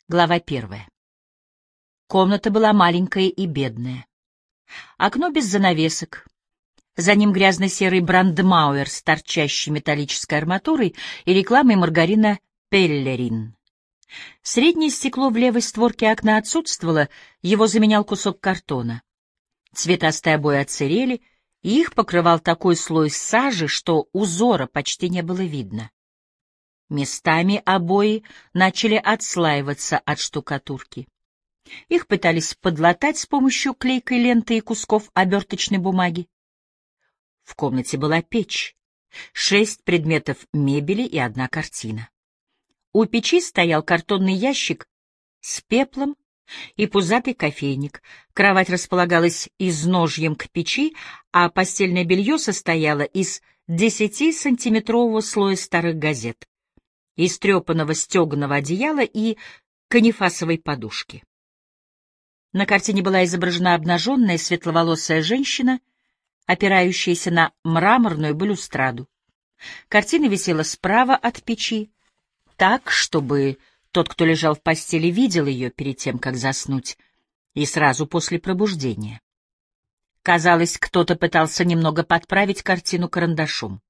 Глава 1. Комната была маленькая и бедная. Окно без занавесок. За ним грязно-серый брандмауэр с торчащей металлической арматурой и рекламой маргарина «Пеллерин». Среднее стекло в левой створке окна отсутствовало, его заменял кусок картона. Цветастые обои отсырели, и их покрывал такой слой сажи, что узора почти не было видно. Местами обои начали отслаиваться от штукатурки. Их пытались подлатать с помощью клейкой ленты и кусков оберточной бумаги. В комнате была печь, 6 предметов мебели и 1 картина. У печи стоял картонный ящик с пеплом и пузатый кофейник. Кровать располагалась изножьем к печи, а постельное белье состояло из 10-сантиметрового слоя старых газет, истрепанного стеганого одеяла и канифасовой подушки. На картине была изображена обнаженная светловолосая женщина, опирающаяся на мраморную балюстраду. Картина висела справа от печи, так, чтобы тот, кто лежал в постели, видел ее перед тем, как заснуть, и сразу после пробуждения. Казалось, кто-то пытался немного подправить картину карандашом.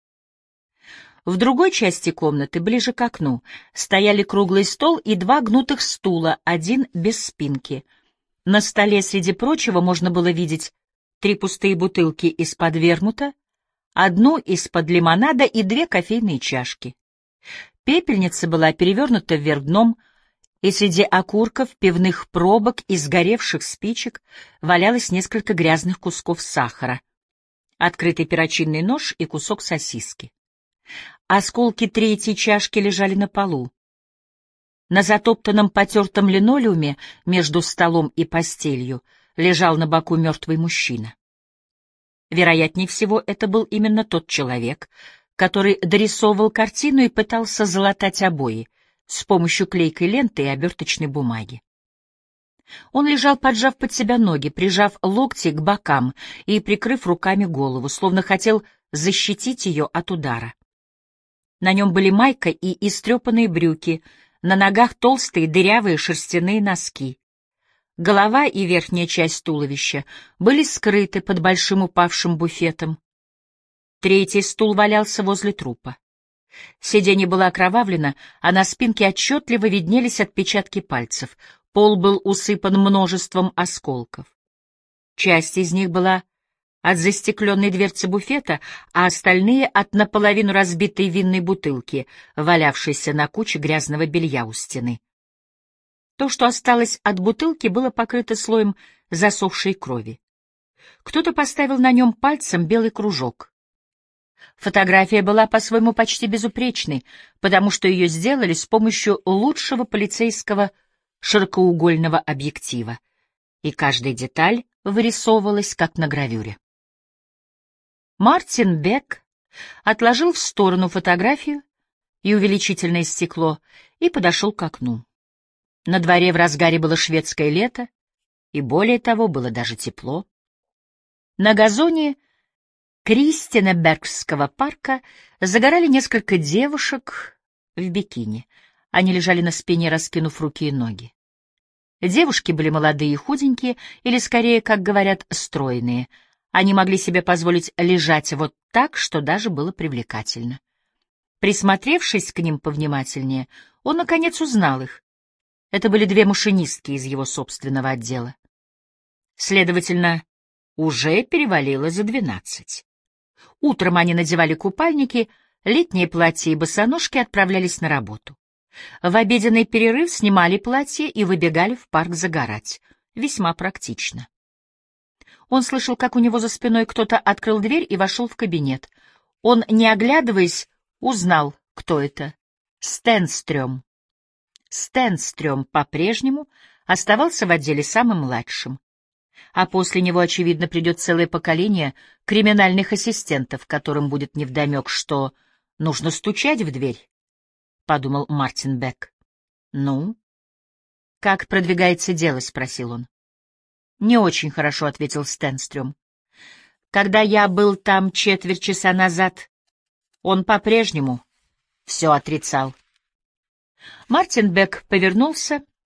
В другой части комнаты, ближе к окну, стояли круглый стол и 2 гнутых стула, один без спинки. На столе, среди прочего, можно было видеть 3 пустые бутылки из-под вермута, 1 из-под лимонада и 2 кофейные чашки. Пепельница была перевернута вверх дном, и среди окурков, пивных пробок и сгоревших спичек валялось несколько грязных кусков сахара, открытый перочинный нож и кусок сосиски. Осколки 3-й чашки лежали на полу. На затоптанном потертом линолеуме между столом и постелью лежал на боку мертвый мужчина. Вероятнее всего, это был именно тот человек, который дорисовывал картину и пытался залатать обои с помощью клейкой ленты и оберточной бумаги. Он лежал, поджав под себя ноги, прижав локти к бокам и прикрыв руками голову, словно хотел защитить ее от удара. На нем были майка и истрепанные брюки, на ногах толстые дырявые шерстяные носки. Голова и верхняя часть туловища были скрыты под большим упавшим буфетом. 3-й стул валялся возле трупа. Сиденье было окровавлено, а на спинке отчетливо виднелись отпечатки пальцев. Пол был усыпан множеством осколков. Часть из них была от застекленной дверцы буфета, а остальные — от наполовину разбитой винной бутылки, валявшейся на куче грязного белья у стены. То, что осталось от бутылки, было покрыто слоем засохшей крови. Кто-то поставил на нем пальцем белый кружок. Фотография была по-своему почти безупречной, потому что ее сделали с помощью лучшего полицейского широкоугольного объектива, и каждая деталь вырисовывалась, как на гравюре. Мартин Бек отложил в сторону фотографию и увеличительное стекло и подошел к окну. На дворе в разгаре было шведское лето, и более того, было даже тепло. На газоне Кристинебергского парка загорали несколько девушек в бикини. Они лежали на спине, раскинув руки и ноги. Девушки были молодые и худенькие, или, скорее, как говорят, стройные. Они могли себе позволить лежать вот так, что даже было привлекательно. Присмотревшись к ним повнимательнее, он, наконец, узнал их. Это были 2 машинистки из его собственного отдела. Следовательно, уже перевалило за 12. Утром они надевали купальники, летние платья и босоножки отправлялись на работу. В обеденный перерыв снимали платья и выбегали в парк загорать. Весьма практично. Он слышал, как у него за спиной кто-то открыл дверь и вошел в кабинет. Он, не оглядываясь, узнал, кто это. Стенстрём. Стенстрём по-прежнему оставался в отделе самым младшим. А после него, очевидно, придет целое поколение криминальных ассистентов, которым будет невдомек, что нужно стучать в дверь, — подумал Мартин Бек. — Ну? — Как продвигается дело? — спросил он. — Не очень хорошо, — ответил Стенстрём. — Когда я был там 1/4 часа назад, он по-прежнему все отрицал. Мартин Бек повернулся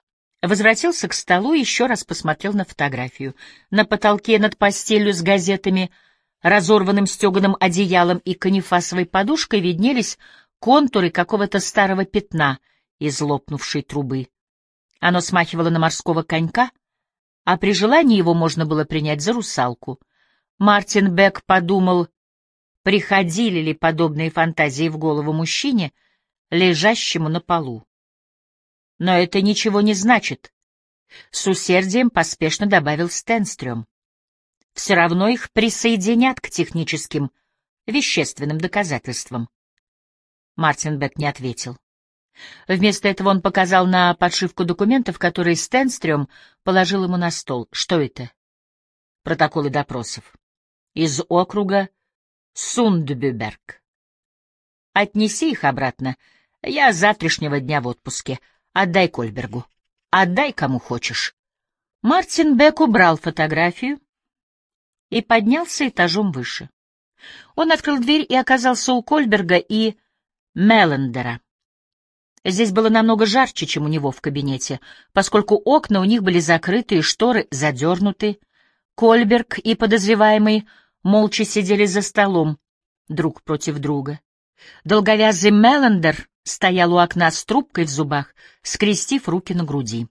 Возвратился к столу и еще раз посмотрел на фотографию. На потолке над постелью с газетами, разорванным стеганым одеялом и канифасовой подушкой виднелись контуры какого-то старого пятна из лопнувшей трубы. Оно смахивало на морского конька, а при желании его можно было принять за русалку. Мартин Бек подумал, приходили ли подобные фантазии в голову мужчине, лежащему на полу. Но это ничего не значит. С усердием поспешно добавил Стенстрём. Все равно их присоединят к техническим, вещественным доказательствам. Мартин Бек не ответил. Вместо этого он показал на подшивку документов, которые Стенстрём положил ему на стол. Что это? Протоколы допросов. Из округа Сундбюберг. Отнеси их обратно. Я с завтрашнего дня в отпуске. Отдай Кольбергу. Отдай кому хочешь. Мартин Бек убрал фотографию и поднялся этажом выше. Он открыл дверь и оказался у Кольберга и Меллендера. Здесь было намного жарче, чем у него в кабинете, поскольку окна у них были закрыты и шторы задернуты. Кольберг и подозреваемый молча сидели за столом, друг против друга. Долговязый Меллендер стоял у окна с трубкой в зубах, скрестив руки на груди.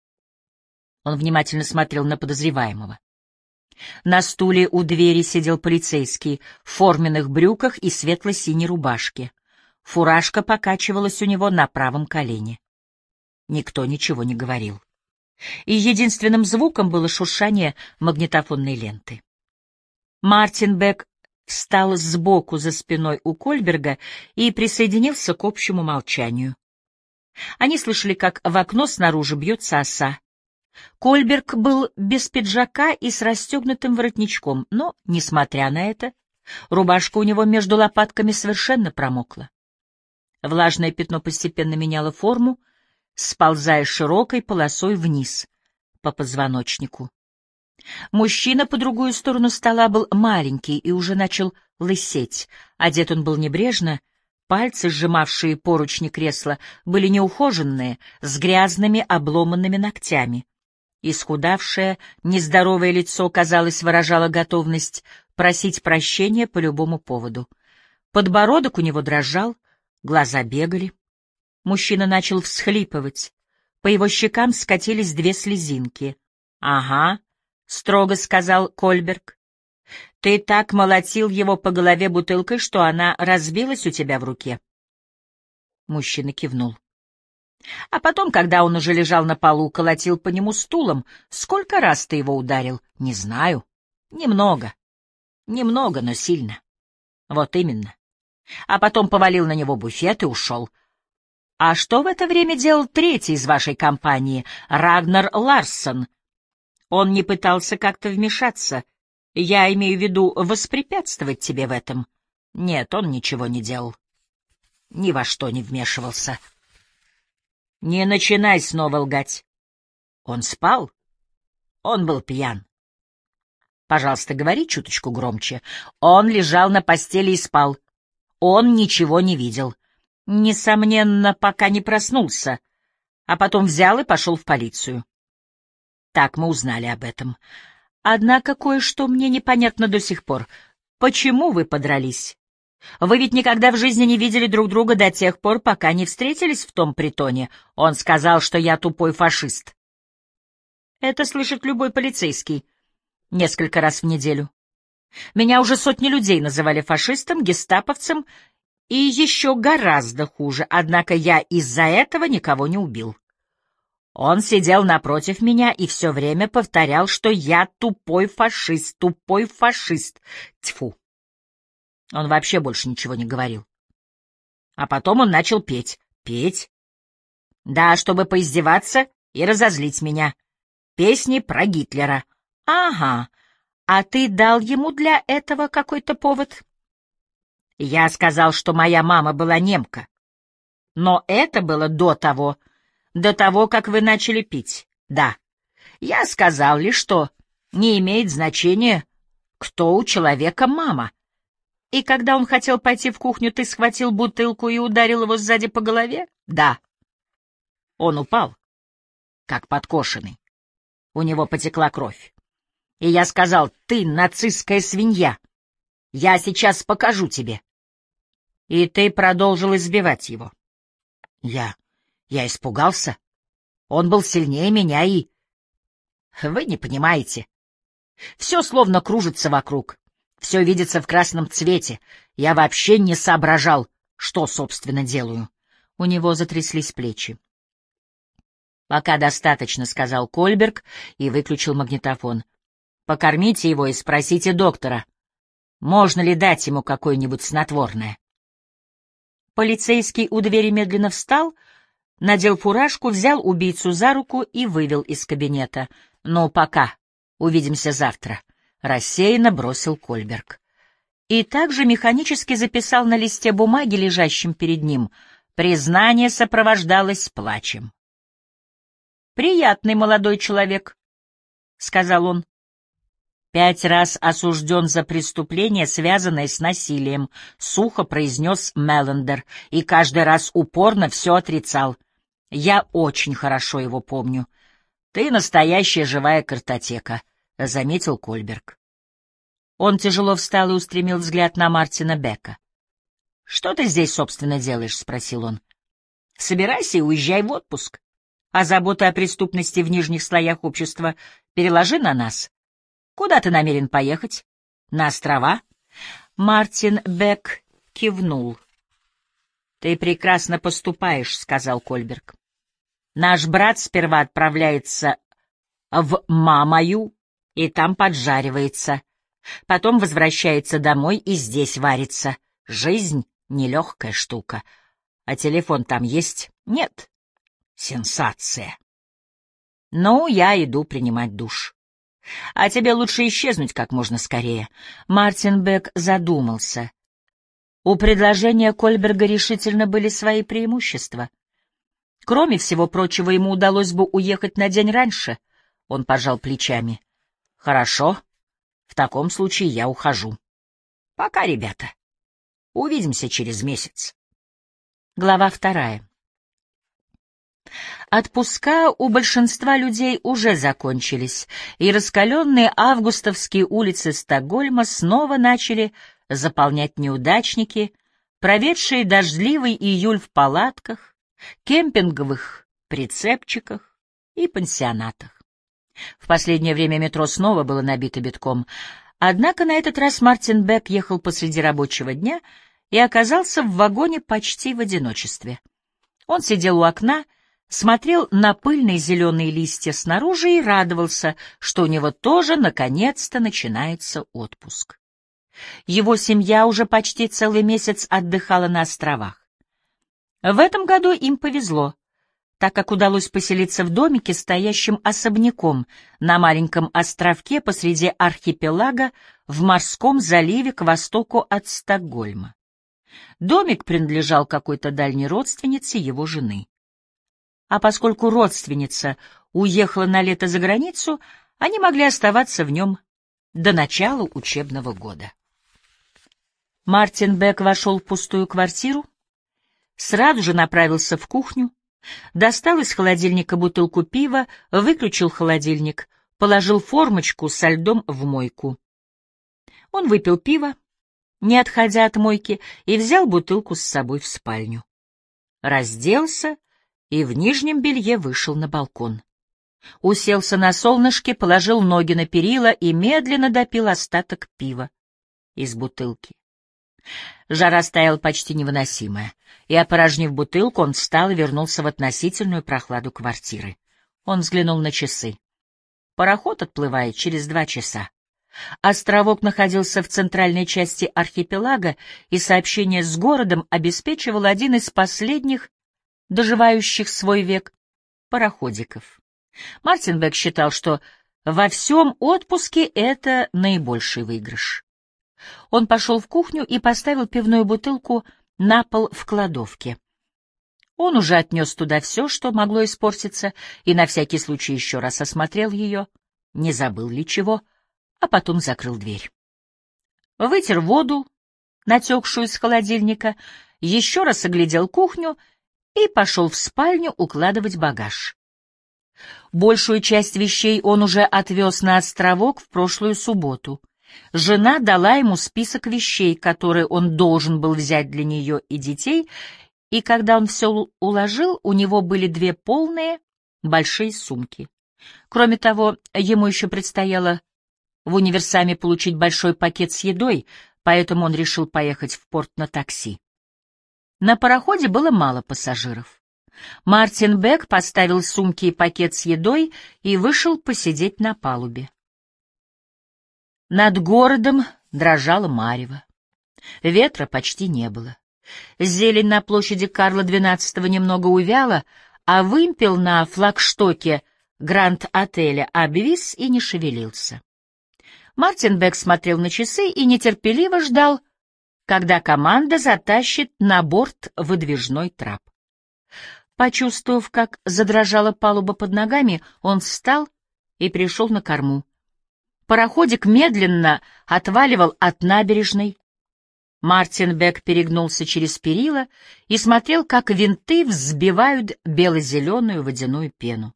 Он внимательно смотрел на подозреваемого. На стуле у двери сидел полицейский в форменных брюках и светло-синей рубашке. Фуражка покачивалась у него на правом колене. Никто ничего не говорил. И единственным звуком было шуршание магнитофонной ленты. Мартин Бек встал сбоку за спиной у Кольберга и присоединился к общему молчанию. Они слышали, как в окно снаружи бьется оса. Кольберг был без пиджака и с расстегнутым воротничком, но, несмотря на это, рубашка у него между лопатками совершенно промокла. Влажное пятно постепенно меняло форму, сползая широкой полосой вниз по позвоночнику. Мужчина по другую сторону стола был маленький и уже начал лысеть. Одет он был небрежно, пальцы, сжимавшие поручни кресла, были неухоженные, с грязными обломанными ногтями. Исхудавшее, нездоровое лицо, казалось, выражало готовность просить прощения по любому поводу. Подбородок у него дрожал, глаза бегали. Мужчина начал всхлипывать. По его щекам скатились 2 слезинки. — Ага, — строго сказал Кольберг. — Ты так молотил его по голове бутылкой, что она разбилась у тебя в руке. Мужчина кивнул. — А потом, когда он уже лежал на полу, колотил по нему стулом. Сколько раз ты его ударил? — Не знаю. — Немного. Немного, но сильно. — Вот именно. А потом повалил на него буфет и ушел. А что в это время делал третий из вашей компании, Рагнар Ларсон? Он не пытался как-то вмешаться. Я имею в виду воспрепятствовать тебе в этом. Нет, он ничего не делал. Ни во что не вмешивался. Не начинай снова лгать. Он спал? Он был пьян. Пожалуйста, говори чуточку громче. Он лежал на постели и спал. Он ничего не видел. Несомненно, пока не проснулся. А потом взял и пошел в полицию. Так мы узнали об этом. Однако кое-что мне непонятно до сих пор. Почему вы подрались? Вы ведь никогда в жизни не видели друг друга до тех пор, пока не встретились в том притоне. Он сказал, что я тупой фашист. Это слышит любой полицейский. Несколько раз в неделю. Меня уже сотни людей называли фашистом, гестаповцем и еще гораздо хуже, однако я из-за этого никого не убил. Он сидел напротив меня и все время повторял, что я тупой фашист, тупой фашист. Тьфу. Он вообще больше ничего не говорил. А потом он начал петь. Петь? Да, чтобы поиздеваться и разозлить меня. Песни про Гитлера. Ага. А ты дал ему для этого какой-то повод? Я сказал, что моя мама была немка. Но это было до того, как вы начали пить. Да. Я сказал лишь, что не имеет значения, кто у человека мама. И когда он хотел пойти в кухню, ты схватил бутылку и ударил его сзади по голове? Да. Он упал. как подкошенный. У него потекла кровь. И я сказал: «Ты нацистская свинья! Я сейчас покажу тебе!» И ты продолжил избивать его. Я испугался. Он был сильнее меня и... Вы не понимаете. Все словно кружится вокруг. Все видится в красном цвете. Я вообще не соображал, что, собственно, делаю. У него затряслись плечи. «Пока достаточно», — сказал Кольберг и выключил магнитофон. «Покормите его и спросите доктора, можно ли дать ему какое-нибудь снотворное». Полицейский у двери медленно встал, надел фуражку, взял убийцу за руку и вывел из кабинета. «Ну, пока. Увидимся завтра», — рассеянно бросил Кольберг. И также механически записал на листе бумаги, лежащем перед ним. Признание сопровождалось плачем. «Приятный молодой человек», — сказал он. 5 раз осужден за преступление, связанное с насилием», — сухо произнес Меллендер, и каждый раз упорно все отрицал. «Я очень хорошо его помню. Ты настоящая живая картотека», — заметил Кольберг. Он тяжело встал и устремил взгляд на Мартина Бека. «Что ты здесь, собственно, делаешь?» — спросил он. «Собирайся и уезжай в отпуск. А заботы о преступности в нижних слоях общества переложи на нас. Куда ты намерен поехать? На острова?» Мартин Бек кивнул. «Ты прекрасно поступаешь», — сказал Кольберг. «Наш брат сперва отправляется в Мамаю и там поджаривается. Потом возвращается домой и здесь варится. Жизнь — нелегкая штука. А телефон там есть? Нет. Сенсация. Ну, я иду принимать душ. А тебе лучше исчезнуть как можно скорее». Мартин Бек задумался. У предложения Кольберга решительно были свои преимущества. Кроме всего прочего, ему удалось бы уехать на день раньше. Он пожал плечами. «Хорошо. В таком случае я ухожу. Пока, ребята. Увидимся через месяц». Глава 2. Отпуска у большинства людей уже закончились, и раскаленные августовские улицы Стокгольма снова начали заполнять неудачники, проведшие дождливый июль в палатках, кемпинговых прицепчиках и пансионатах. В последнее время метро снова было набито битком, однако на этот раз Мартин Бек ехал посреди рабочего дня и оказался в вагоне почти в одиночестве. Он сидел у окна, смотрел на пыльные зеленые листья снаружи и радовался, что у него тоже наконец-то начинается отпуск. Его семья уже почти целый месяц отдыхала на островах. В этом году им повезло, так как удалось поселиться в домике, стоящем особняком на маленьком островке посреди архипелага в морском заливе к востоку от Стокгольма. Домик принадлежал какой-то дальней родственнице его жены. А поскольку родственница уехала на лето за границу, они могли оставаться в нем до начала учебного года. Мартин Бек вошел в пустую квартиру, сразу же направился в кухню, достал из холодильника бутылку пива, выключил холодильник, положил формочку со льдом в мойку. Он выпил пиво, не отходя от мойки, и взял бутылку с собой в спальню. Разделся и в нижнем белье вышел на балкон. Уселся на солнышке, положил ноги на перила и медленно допил остаток пива из бутылки. Жара стояла почти невыносимая, и, опорожнив бутылку, он встал и вернулся в относительную прохладу квартиры. Он взглянул на часы. Пароход отплывает через 2 часа. Островок находился в центральной части архипелага, и сообщение с городом обеспечивал один из последних доживающих свой век пароходиков. Мартин Бек считал, что во всем отпуске это наибольший выигрыш. Он пошел в кухню и поставил пивную бутылку на пол в кладовке. Он уже отнес туда все, что могло испортиться, и на всякий случай еще раз осмотрел ее, не забыл ли чего, а потом закрыл дверь. Вытер воду, натекшую из холодильника, еще раз оглядел кухню и пошел в спальню укладывать багаж. Большую часть вещей он уже отвез на островок в прошлую субботу. Жена дала ему список вещей, которые он должен был взять для нее и детей, и когда он все уложил, у него были 2 полные большие сумки. Кроме того, ему еще предстояло в универсаме получить большой пакет с едой, поэтому он решил поехать в порт на такси. На пароходе было мало пассажиров. Мартин Бек поставил сумки и пакет с едой и вышел посидеть на палубе. Над городом дрожало марево. Ветра почти не было. Зелень на площади Карла XII немного увяла, а вымпел на флагштоке Гранд-отеля обвис и не шевелился. Мартин Бек смотрел на часы и нетерпеливо ждал, когда команда затащит на борт выдвижной трап. Почувствовав, как задрожала палуба под ногами, он встал и пришел на корму. Пароходик медленно отваливал от набережной. Мартин Бек перегнулся через перила и смотрел, как винты взбивают бело-зеленую водяную пену.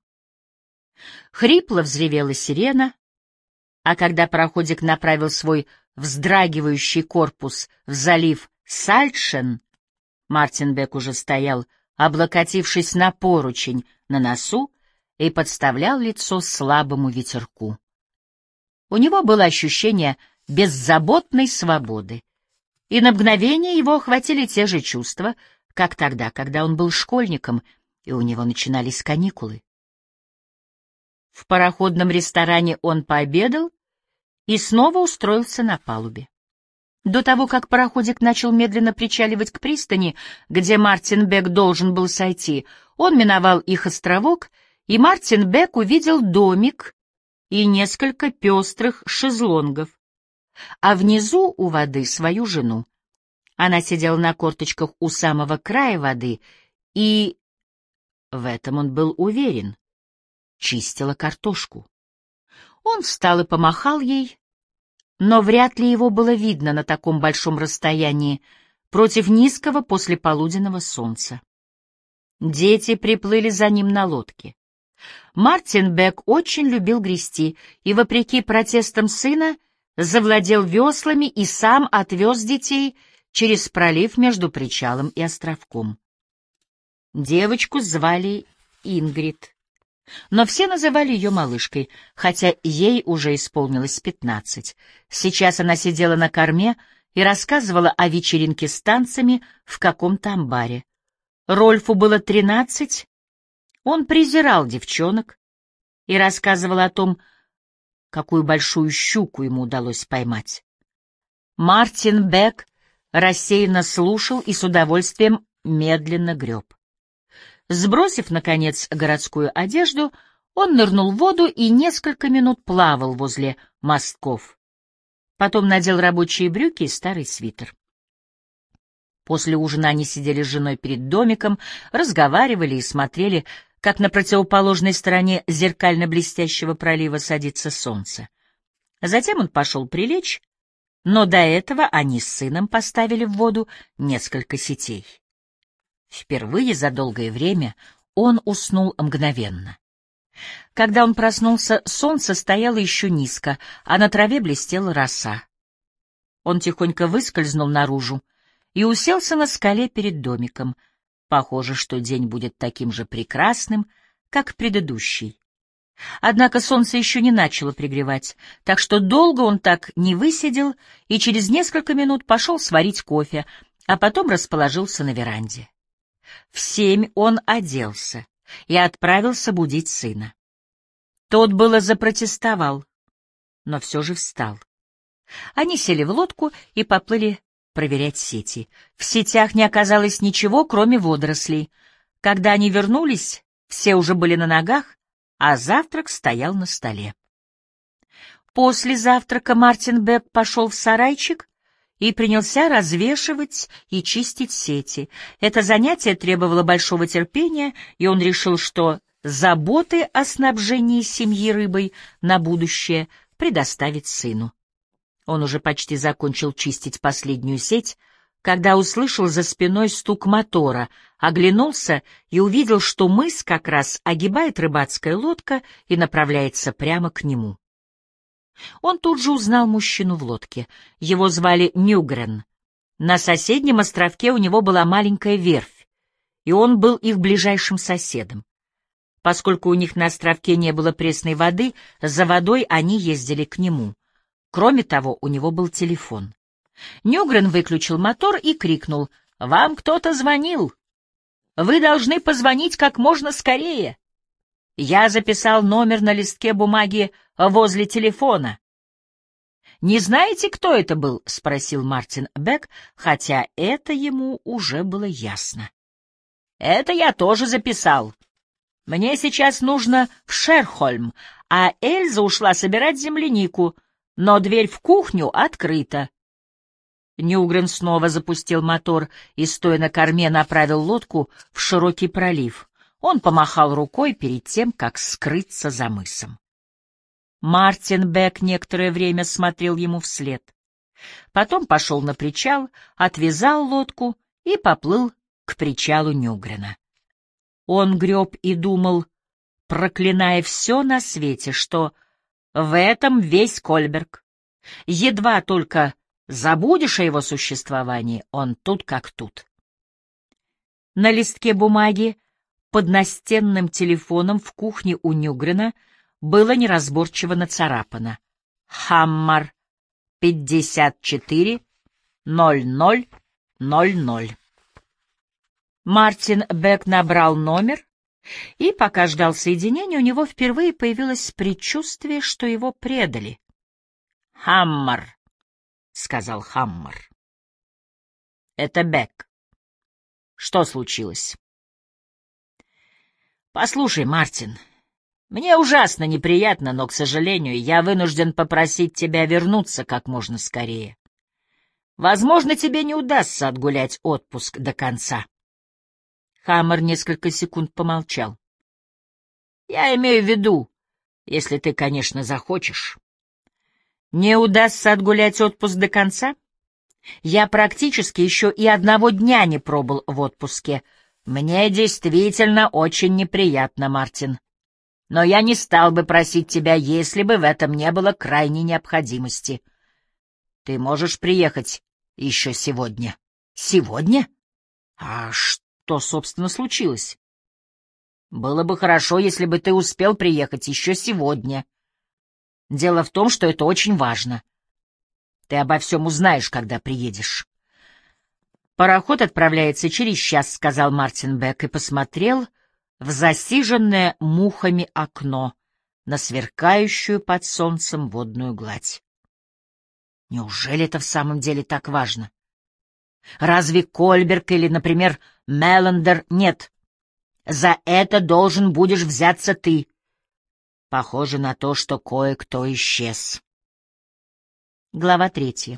Хрипло взревела сирена, а когда пароходик направил свой вздрагивающий корпус в залив Сальтшен, Мартин Бек уже стоял, облокотившись на поручень на носу, и подставлял лицо слабому ветерку. У него было ощущение беззаботной свободы, и на мгновение его охватили те же чувства, как тогда, когда он был школьником, и у него начинались каникулы. В пароходном ресторане он пообедал и снова устроился на палубе. До того, как пароходик начал медленно причаливать к пристани, где Мартин Бек должен был сойти, он миновал их островок, и Мартин Бек увидел домик и несколько пестрых шезлонгов, а внизу у воды свою жену. Она сидела на корточках у самого края воды и, в этом он был уверен, чистила картошку. Он встал и помахал ей, но вряд ли его было видно на таком большом расстоянии против низкого послеполуденного солнца. Дети приплыли за ним на лодке. Мартин Бек очень любил грести и, вопреки протестам сына, завладел веслами и сам отвез детей через пролив между причалом и островком. Девочку звали Ингрид, но все называли ее малышкой, хотя ей уже исполнилось 15. Сейчас она сидела на корме и рассказывала о вечеринке с танцами в каком-то амбаре. Рольфу было 13, он презирал девчонок и рассказывал о том, какую большую щуку ему удалось поймать. Мартин Бек рассеянно слушал и с удовольствием медленно греб. Сбросив, наконец, городскую одежду, он нырнул в воду и несколько минут плавал возле мостков. Потом надел рабочие брюки и старый свитер. После ужина они сидели с женой перед домиком, разговаривали и смотрели, как на противоположной стороне зеркально-блестящего пролива садится солнце. Затем он пошел прилечь, но до этого они с сыном поставили в воду несколько сетей. Впервые за долгое время он уснул мгновенно. Когда он проснулся, солнце стояло еще низко, а на траве блестела роса. Он тихонько выскользнул наружу и уселся на скале перед домиком. Похоже, что день будет таким же прекрасным, как предыдущий. Однако солнце еще не начало пригревать, так что долго он так не высидел и через несколько минут пошел сварить кофе, а потом расположился на веранде. В 7 он оделся и отправился будить сына. Тот было запротестовал, но все же встал. Они сели в лодку и поплыли проверять сети. В сетях не оказалось ничего, кроме водорослей. Когда они вернулись, все уже были на ногах, а завтрак стоял на столе. После завтрака Мартин Бек пошел в сарайчик и принялся развешивать и чистить сети. Это занятие требовало большого терпения, и он решил, что заботы о снабжении семьи рыбой на будущее предоставит сыну. Он уже почти закончил чистить последнюю сеть, когда услышал за спиной стук мотора, оглянулся и увидел, что мыс как раз огибает рыбацкая лодка и направляется прямо к нему. Он тут же узнал мужчину в лодке. Его звали Нюгрен. На соседнем островке у него была маленькая верфь, и он был их ближайшим соседом. Поскольку у них на островке не было пресной воды, за водой они ездили к нему. Кроме того, у него был телефон. Нюгрен выключил мотор и крикнул: «Вам кто-то звонил! Вы должны позвонить как можно скорее! Я записал номер на листке бумаги возле телефона». «Не знаете, кто это был?» — спросил Мартин Бек, хотя это ему уже было ясно. «Это я тоже записал. Мне сейчас нужно в Шерхольм, а Эльза ушла собирать землянику, но дверь в кухню открыта». Нюгрен снова запустил мотор и, стоя на корме, направил лодку в широкий пролив. Он помахал рукой перед тем, как скрыться за мысом. Мартин Бек некоторое время смотрел ему вслед. Потом пошел на причал, отвязал лодку и поплыл к причалу Нюгрена. Он греб и думал, проклиная все на свете, что в этом весь Кольберг. Едва только забудешь о его существовании, он тут как тут. На листке бумаги под настенным телефоном в кухне у Нюгрена было неразборчиво нацарапано: «Хаммар 54 00 00». Мартин Бек набрал номер, и, пока ждал соединения, у него впервые появилось предчувствие, что его предали. «Хаммар», — сказал Хаммар. «Это Бек. Что случилось?» «Послушай, Мартин, мне ужасно неприятно, но, к сожалению, я вынужден попросить тебя вернуться как можно скорее. Возможно, тебе не удастся отгулять отпуск до конца». Хаммар несколько секунд помолчал. «Я имею в виду, если ты, конечно, захочешь». «Не удастся отгулять отпуск до конца? Я практически еще и одного дня не пробыл в отпуске. Мне действительно очень неприятно, Мартин. Но я не стал бы просить тебя, если бы в этом не было крайней необходимости. Ты можешь приехать еще сегодня». «Сегодня? А что, собственно, случилось?» «Было бы хорошо, если бы ты успел приехать еще сегодня. Дело в том, что это очень важно. Ты обо всем узнаешь, когда приедешь». «Пароход отправляется через час», — сказал Мартин Бек и посмотрел в засиженное мухами окно на сверкающую под солнцем водную гладь. Неужели это в самом деле так важно? Разве Кольберг или, например, Меллендер? Нет. За это должен будешь взяться ты. Похоже на то, что кое-кто исчез. Глава 3.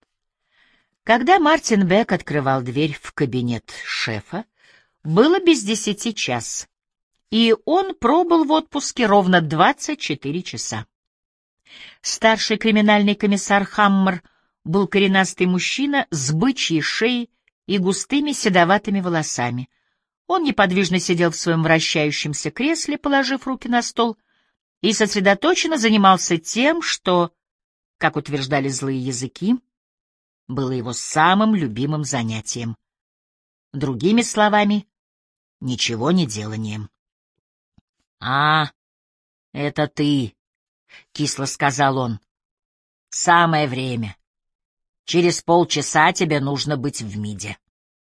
Когда Мартин Бек открывал дверь в кабинет шефа, было без 10:00, и он пробыл в отпуске ровно 24 часа. Старший криминальный комиссар Хаммар был коренастый мужчина с бычьей шеей и густыми седоватыми волосами. Он неподвижно сидел в своем вращающемся кресле, положив руки на стол, и сосредоточенно занимался тем, что, как утверждали злые языки, было его самым любимым занятием. Другими словами, ничего не деланием. «А, это ты», — кисло сказал он. «Самое время. Через полчаса тебе нужно быть в МИДе».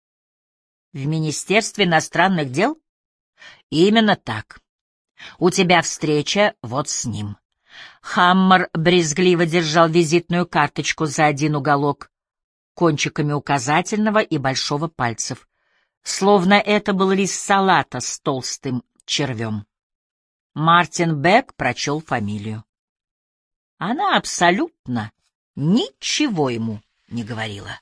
«В Министерстве иностранных дел?» «Именно так. У тебя встреча вот с ним». Хаммар брезгливо держал визитную карточку за один уголок кончиками указательного и большого пальцев, словно это был лист салата с толстым червем. Мартин Бек прочел фамилию. Она абсолютно ничего ему не говорила.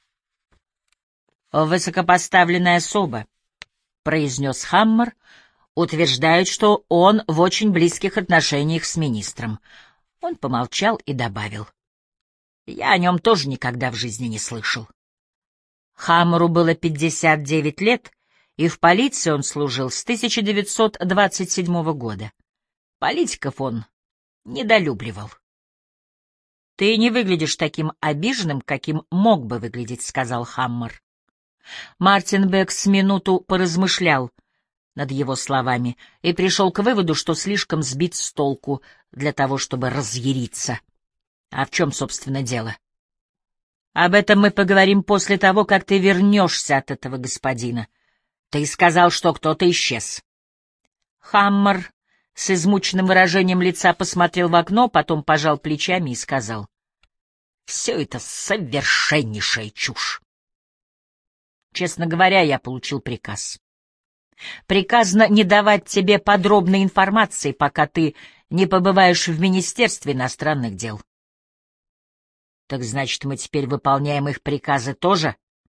«Высокопоставленная особа», — произнес Хаммар, утверждает, что он в очень близких отношениях с министром. Он помолчал и добавил: «Я о нем тоже никогда в жизни не слышал». Хаммеру было 59 лет, и в полиции он служил с 1927 года. Политиков он недолюбливал. «Ты не выглядишь таким обиженным, каким мог бы выглядеть», — сказал Хаммер. Мартин Бек с минуту поразмышлял над его словами и пришел к выводу, что слишком сбит с толку для того, чтобы разъяриться. А в чем, собственно, дело? Об этом мы поговорим после того, как ты вернешься от этого господина. Ты сказал, что кто-то исчез. Хаммер с измученным выражением лица посмотрел в окно, потом пожал плечами и сказал: «Все это совершеннейшая чушь. Честно говоря, я получил приказ. Приказано не давать тебе подробной информации, пока ты не побываешь в Министерстве иностранных дел». Так значит, мы теперь выполняем их приказы тоже?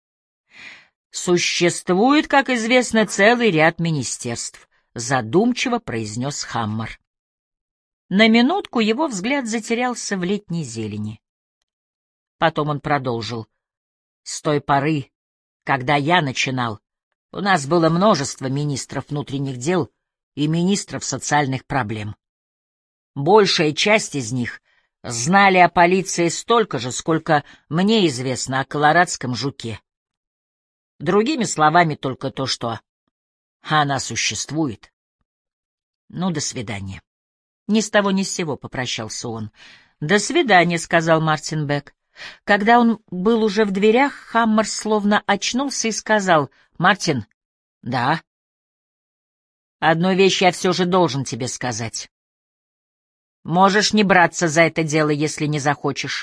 Существует, как известно, целый ряд министерств, задумчиво произнес Хаммер. На минутку его взгляд затерялся в летней зелени. Потом он продолжил: с той поры, когда я начинал, у нас было множество министров внутренних дел и министров социальных проблем. Большая часть из них знали о полиции столько же, сколько мне известно о колорадском жуке. Другими словами, только то, что она существует. Ну, до свидания. Ни с того ни с сего попрощался он. До свидания, сказал Мартин Бек. Когда он был уже в дверях, Хаммер словно очнулся и сказал: Мартин, да? Одну вещь я все же должен тебе сказать. Можешь не браться за это дело, если не захочешь.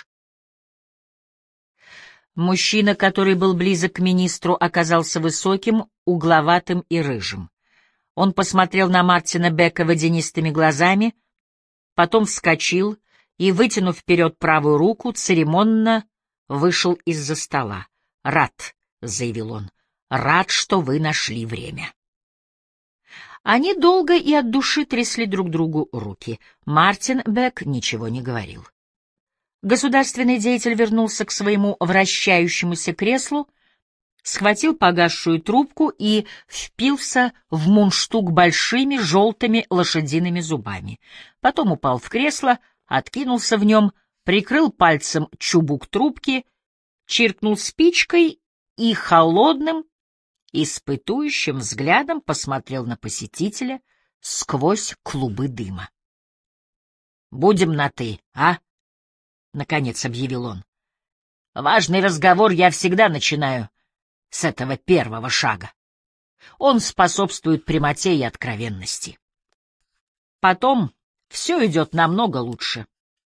Мужчина, который был близок к министру, оказался высоким, угловатым и рыжим. Он посмотрел на Мартина Бека водянистыми глазами, потом вскочил и, вытянув вперед правую руку, церемонно вышел из-за стола. «Рад», — заявил он, — «рад, что вы нашли время». Они долго и от души трясли друг другу руки. Мартин Бек ничего не говорил. Государственный деятель вернулся к своему вращающемуся креслу, схватил погасшую трубку и впился в мундштук большими желтыми лошадиными зубами. Потом упал в кресло, откинулся в нем, прикрыл пальцем чубук трубки, чиркнул спичкой и холодным, испытующим взглядом посмотрел на посетителя сквозь клубы дыма. «Будем на «ты», а?» — наконец объявил он. «Важный разговор я всегда начинаю с этого первого шага. Он способствует прямоте и откровенности. Потом все идет намного лучше.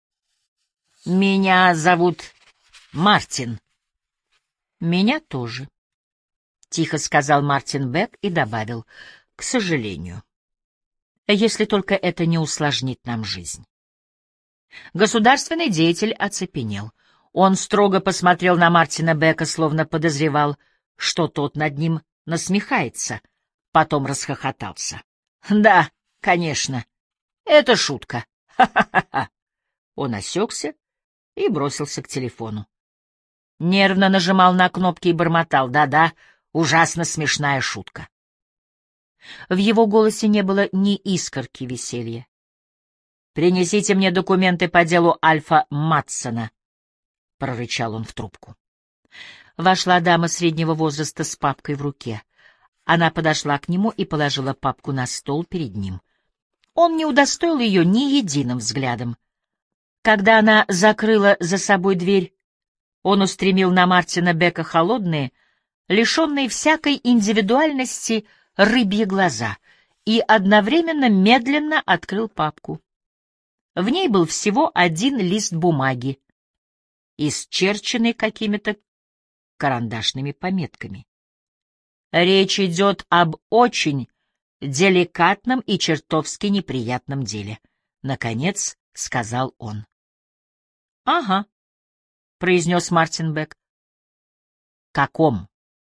Меня зовут Мартин». «Меня тоже», — тихо сказал Мартин Бек и добавил: «к сожалению, если только это не усложнит нам жизнь». Государственный деятель оцепенел. Он строго посмотрел на Мартина Бека, словно подозревал, что тот над ним насмехается. Потом расхохотался. «Да, конечно, это шутка. Ха-ха-ха!» Он осекся и бросился к телефону. Нервно нажимал на кнопки и бормотал: «Да-да, ужасно смешная шутка». В его голосе не было ни искорки веселья. «Принесите мне документы по делу Альфа Матсона», — прорычал он в трубку. Вошла дама среднего возраста с папкой в руке. Она подошла к нему и положила папку на стол перед ним. Он не удостоил ее ни единым взглядом. Когда она закрыла за собой дверь, он устремил на Мартина Бека холодные, лишенные всякой индивидуальности рыбьи глаза и одновременно медленно открыл папку. В ней был всего один лист бумаги, исчерченный какими-то карандашными пометками. Речь идет об очень деликатном и чертовски неприятном деле, — наконец сказал он. — Ага, — произнес Мартин Бек. — Каком?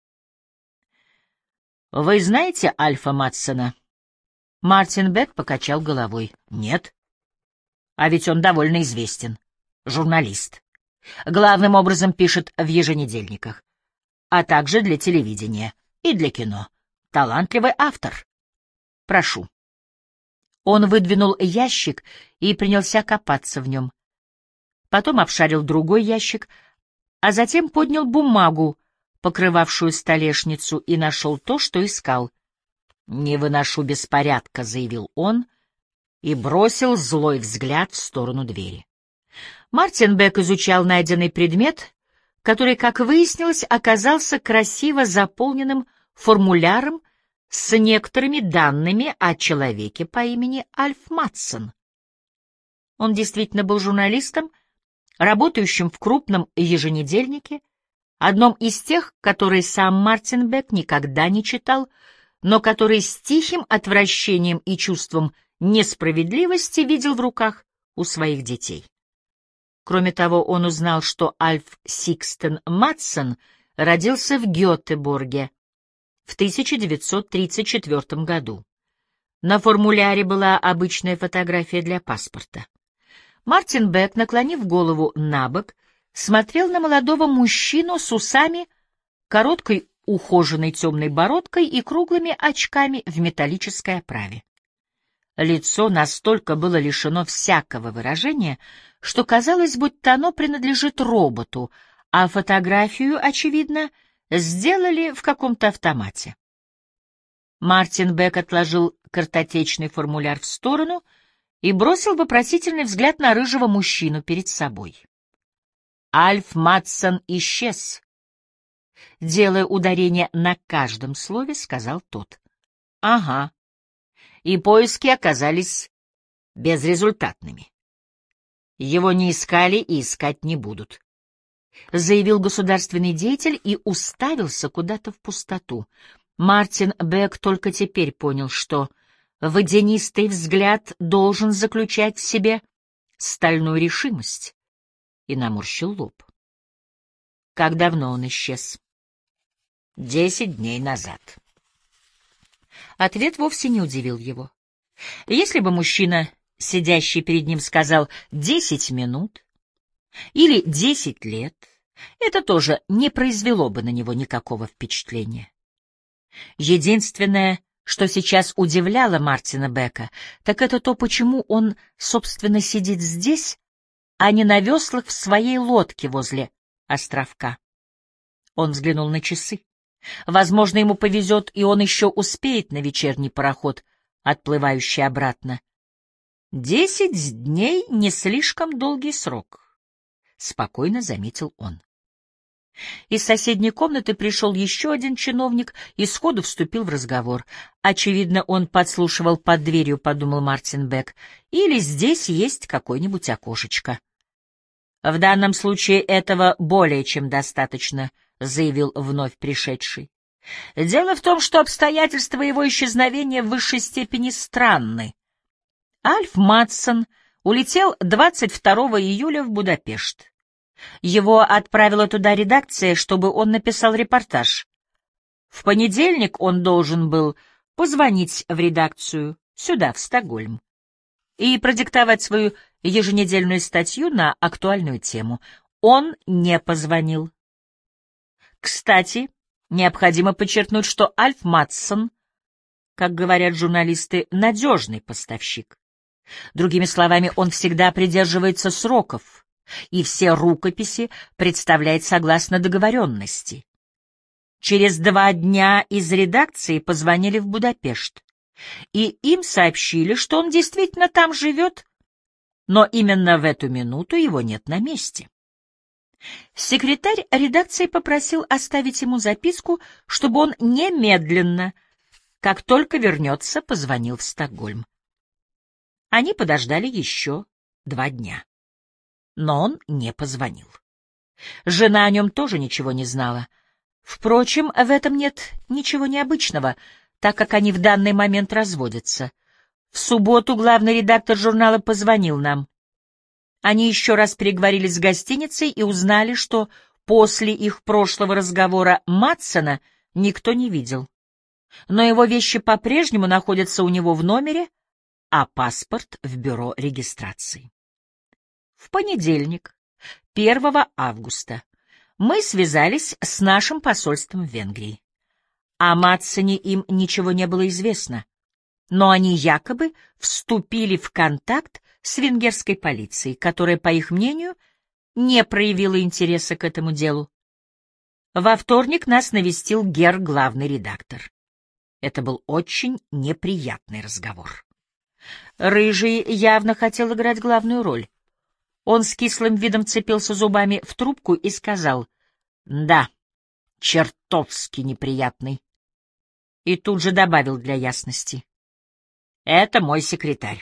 — Вы знаете Альфа Матсона? Мартин Бек покачал головой. — Нет. А ведь он довольно известен. Журналист. Главным образом пишет в еженедельниках. а также для телевидения и для кино. Талантливый автор. Прошу». Он выдвинул ящик и принялся копаться в нем. Потом обшарил другой ящик, а затем поднял бумагу, покрывавшую столешницу, и нашел то, что искал. «Не выношу беспорядка», — заявил он, и бросил злой взгляд в сторону двери. Мартин Бек изучал найденный предмет, который, как выяснилось, оказался красиво заполненным формуляром с некоторыми данными о человеке по имени Альф Матсон. Он действительно был журналистом, работающим в крупном еженедельнике, одном из тех, которые сам Мартин Бек никогда не читал, но который с тихим отвращением и чувством несправедливости видел в руках у своих детей. Кроме того, он узнал, что Альф Сикстен Матсон родился в Гетеборге в 1934 году. На формуляре была обычная фотография для паспорта. Мартин Бек, наклонив голову набок, смотрел на молодого мужчину с усами, короткой ухоженной темной бородкой и круглыми очками в металлической оправе. Лицо настолько было лишено всякого выражения, что казалось, будто оно принадлежит роботу, а фотографию, очевидно, сделали в каком-то автомате. Мартин Бек отложил картотечный формуляр в сторону и бросил вопросительный взгляд на рыжего мужчину перед собой. Альф Матсон исчез. Делая ударение на каждом слове, сказал тот. «Ага». И поиски оказались безрезультатными. Его не искали и искать не будут, — заявил государственный деятель и уставился куда-то в пустоту. Мартин Бек только теперь понял, что водянистый взгляд должен заключать в себе стальную решимость, и наморщил лоб. Как давно он исчез? 10 дней назад. Ответ вовсе не удивил его. Если бы мужчина, сидящий перед ним, сказал 10 минут или 10 лет, это тоже не произвело бы на него никакого впечатления. Единственное, что сейчас удивляло Мартина Бека, так это то, почему он, собственно, сидит здесь, а не на веслах в своей лодке возле островка. Он взглянул на часы. Возможно, ему повезет, и он еще успеет на вечерний пароход, отплывающий обратно. 10 дней — не слишком долгий срок, — спокойно заметил он. Из соседней комнаты пришел еще один чиновник и сходу вступил в разговор. Очевидно, он подслушивал под дверью, — подумал Мартин Бек, — или здесь есть какое-нибудь окошечко. В данном случае этого более чем достаточно, — заявил вновь пришедший. Дело в том, что обстоятельства его исчезновения в высшей степени странны. Альф Матсон улетел 22 июля в Будапешт. Его отправила туда редакция, чтобы он написал репортаж. В понедельник он должен был позвонить в редакцию, сюда, в Стокгольм, и продиктовать свою еженедельную статью на актуальную тему. Он не позвонил. Кстати, необходимо подчеркнуть, что Альф Матсон, как говорят журналисты, надежный поставщик. Другими словами, он всегда придерживается сроков и все рукописи представляет согласно договоренности. Через 2 дня из редакции позвонили в Будапешт, и им сообщили, что он действительно там живет, но именно в эту минуту его нет на месте. Секретарь редакции попросил оставить ему записку, чтобы он немедленно, как только вернется, позвонил в Стокгольм. Они подождали еще 2 дня. Но он не позвонил. Жена о нем тоже ничего не знала. Впрочем, в этом нет ничего необычного, так как они в данный момент разводятся. В субботу главный редактор журнала позвонил нам. Они еще раз переговорили с гостиницей и узнали, что после их прошлого разговора Матсона никто не видел. Но его вещи по-прежнему находятся у него в номере, а паспорт — в бюро регистрации. В понедельник, 1 августа, Мы связались с нашим посольством в Венгрии. О Мадсене им ничего не было известно, но они якобы вступили в контакт с венгерской полицией, которая, по их мнению, не проявила интереса к этому делу. Во вторник нас навестил главный редактор. Это был очень неприятный разговор. Рыжий явно хотел играть главную роль. Он с кислым видом вцепился зубами в трубку и сказал: «Да, чертовски неприятный». И тут же добавил для ясности: «Это мой секретарь».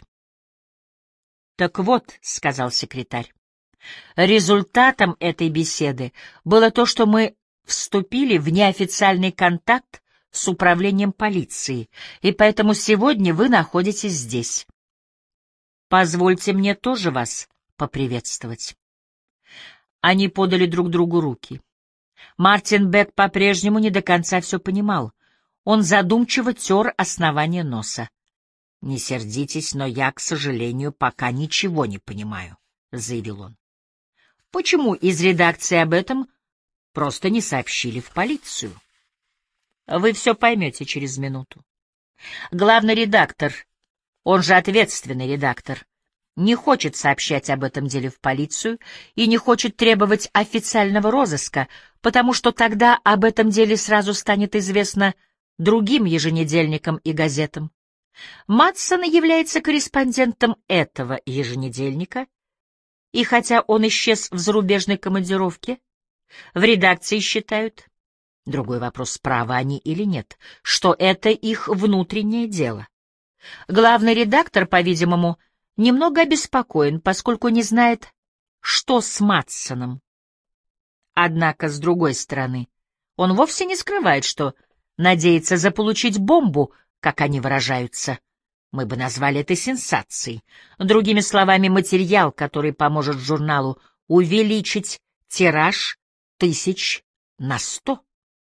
«Так вот», — сказал секретарь, — «результатом этой беседы было то, что мы вступили в неофициальный контакт с управлением полиции, и поэтому сегодня вы находитесь здесь. Позвольте мне тоже вас поприветствовать». Они подали друг другу руки. Мартин Бек по-прежнему не до конца все понимал. Он задумчиво тер основание носа. «Не сердитесь, но я, к сожалению, пока ничего не понимаю», — заявил он. «Почему из редакции об этом просто не сообщили в полицию?» «Вы все поймете через минуту. Главный редактор, он же ответственный редактор, не хочет сообщать об этом деле в полицию и не хочет требовать официального розыска, потому что тогда об этом деле сразу станет известно другим еженедельникам и газетам. Мадсон является корреспондентом этого еженедельника, и хотя он исчез в зарубежной командировке, в редакции считают, другой вопрос, правы они или нет, что это их внутреннее дело. Главный редактор, по-видимому, немного обеспокоен, поскольку не знает, что с Мадсоном. Однако, с другой стороны, он вовсе не скрывает, что надеется заполучить бомбу, как они выражаются. Мы бы назвали это сенсацией. Другими словами, материал, который поможет журналу увеличить тираж 100 на 100.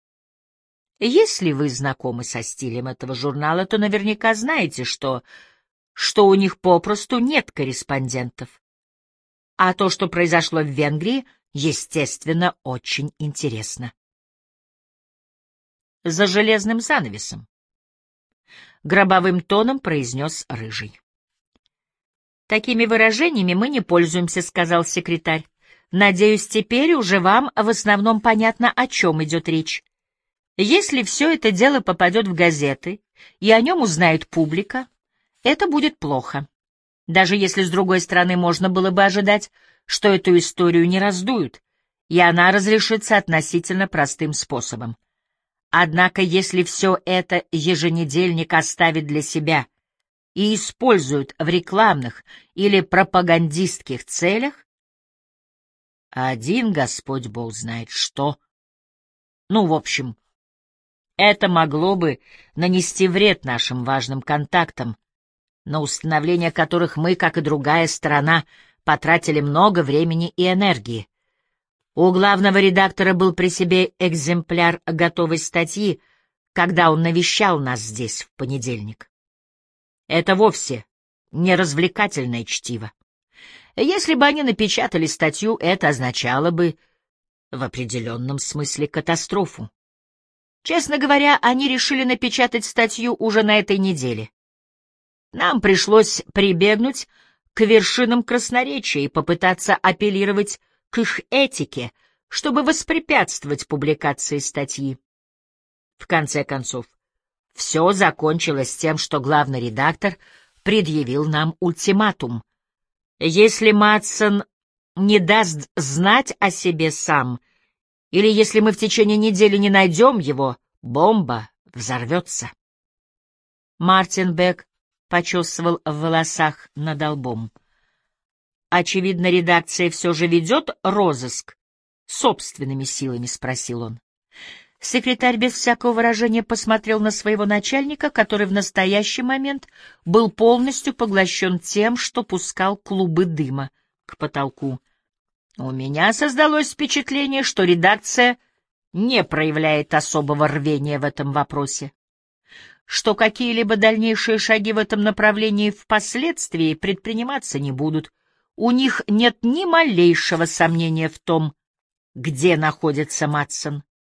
Если вы знакомы со стилем этого журнала, то наверняка знаете, что у них попросту нет корреспондентов. А то, что произошло в Венгрии, естественно, очень интересно. За железным занавесом, гробовым тоном произнес Рыжий. «Такими выражениями мы не пользуемся», — сказал секретарь. «Надеюсь, теперь уже вам в основном понятно, о чем идет речь. Если все это дело попадет в газеты, и о нем узнает публика, это будет плохо. Даже если, с другой стороны, можно было бы ожидать, что эту историю не раздуют, и она разрешится относительно простым способом. Однако, если все это еженедельник оставит для себя и использует в рекламных или пропагандистских целях, один Господь Бог знает что. В общем, это могло бы нанести вред нашим важным контактам, на установление которых мы, как и другая сторона, потратили много времени и энергии. У главного редактора был при себе экземпляр готовой статьи, когда он навещал нас здесь в понедельник. Это вовсе не развлекательное чтиво. Если бы они напечатали статью, это означало бы в определенном смысле катастрофу. Честно говоря, они решили напечатать статью уже на этой неделе. Нам пришлось прибегнуть к вершинам красноречия и попытаться апеллировать к их этике, чтобы воспрепятствовать публикации статьи. В конце концов, все закончилось тем, что главный редактор предъявил нам ультиматум. Если Мадсон не даст знать о себе сам, или если мы в течение недели не найдем его, бомба взорвется. Мартин Бек почесывал в волосах над лбом. «Очевидно, редакция все же ведет розыск собственными силами?» — спросил он. Секретарь без всякого выражения посмотрел на своего начальника, который в настоящий момент был полностью поглощен тем, что пускал клубы дыма к потолку. «У меня создалось впечатление, что редакция не проявляет особого рвения в этом вопросе, что какие-либо дальнейшие шаги в этом направлении впоследствии предприниматься не будут. У них нет ни малейшего сомнения в том, где находится Матсон.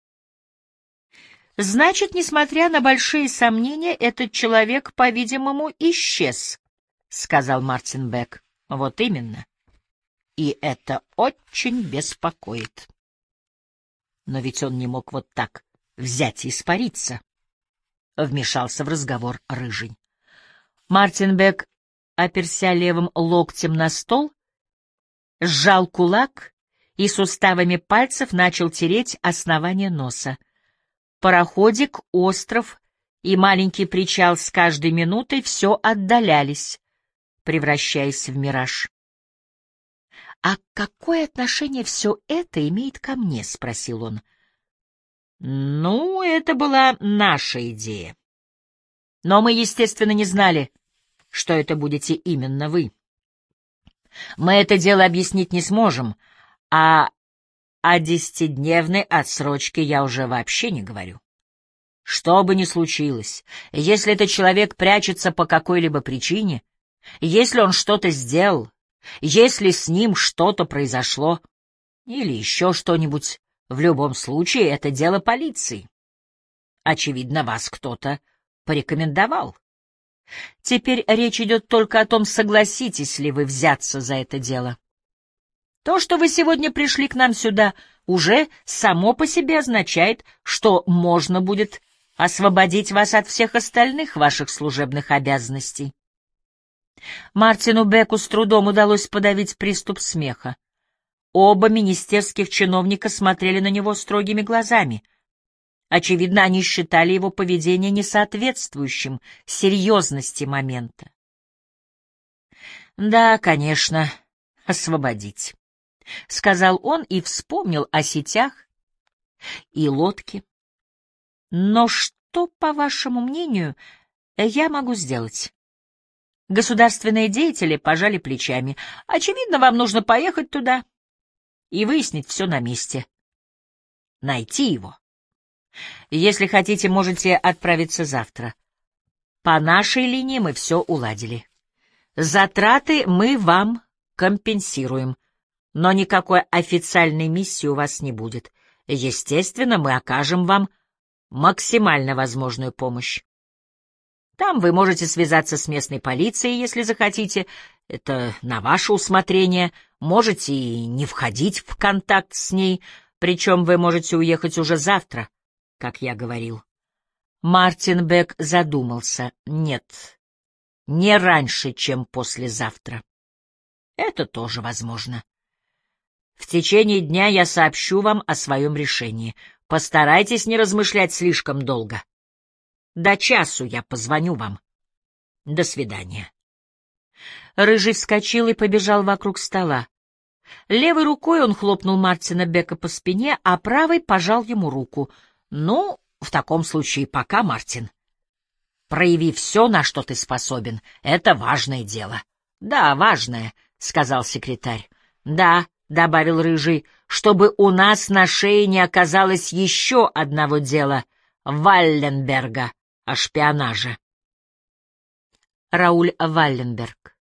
Значит, несмотря на большие сомнения, этот человек, по-видимому, исчез, — сказал Мартин Бек. Вот именно. И это очень беспокоит. Но ведь он не мог вот так взять и испариться. Вмешался в разговор Рыжий. Мартин Бек оперся левым локтем на стол, сжал кулак и суставами пальцев начал тереть основание носа. Пароходик, остров и маленький причал с каждой минутой все отдалялись, превращаясь в мираж. — А какое отношение все это имеет ко мне? — спросил он. — Ну, это была наша идея. Но мы, естественно, не знали, что это будете именно вы. Мы это дело объяснить не сможем, а о 10-дневной отсрочке я уже вообще не говорю. Что бы ни случилось, если этот человек прячется по какой-либо причине, если он что-то сделал, если с ним что-то произошло или еще что-нибудь, в любом случае это дело полиции. Очевидно, вас кто-то порекомендовал. Теперь речь идет только о том, согласитесь ли вы взяться за это дело. То, что вы сегодня пришли к нам сюда, уже само по себе означает, что можно будет освободить вас от всех остальных ваших служебных обязанностей. Мартину Беку с трудом удалось подавить приступ смеха. Оба министерских чиновника смотрели на него строгими глазами. Очевидно, они считали его поведение несоответствующим серьезности момента. «Да, конечно, освободить», — сказал он и вспомнил о сетях и лодке. «Но что, по вашему мнению, я могу сделать?» Государственные деятели пожали плечами. «Очевидно, вам нужно поехать туда и выяснить все на месте. Найти его. Если хотите, можете отправиться завтра. По нашей линии мы все уладили. Затраты мы вам компенсируем, но никакой официальной миссии у вас не будет. Естественно, мы окажем вам максимально возможную помощь. Там вы можете связаться с местной полицией, если захотите. Это на ваше усмотрение. Можете и не входить в контакт с ней, причем вы можете уехать уже завтра, как я говорил. Мартин Бек задумался. Нет, не раньше, чем послезавтра. Это тоже возможно. В течение дня я сообщу вам о своем решении. Постарайтесь не размышлять слишком долго. До часу я позвоню вам. До свидания. Рыжий вскочил и побежал вокруг стола. Левой рукой он хлопнул Мартина Бека по спине, а правой пожал ему руку. «Ну, в таком случае пока, Мартин. Прояви все, на что ты способен. Это важное дело». «Да, важное», — сказал секретарь. «Да», — добавил Рыжий, — «чтобы у нас на шее не оказалось еще одного дела Валленберга о шпионаже». Рауль Валленберг,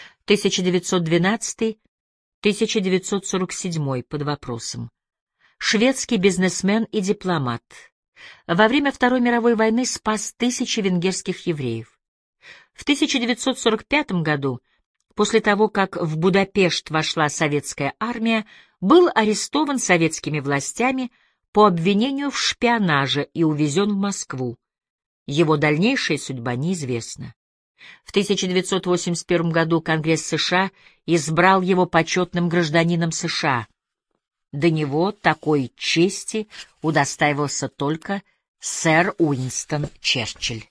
1912-1947, под вопросом. Шведский бизнесмен и дипломат. Во время Второй мировой войны спас тысячи венгерских евреев. В 1945 году, после того, как в Будапешт вошла советская армия, был арестован советскими властями по обвинению в шпионаже и увезен в Москву. Его дальнейшая судьба неизвестна. В 1981 году Конгресс США избрал его почетным гражданином США. До него такой чести удостаивался только сэр Уинстон Черчилль.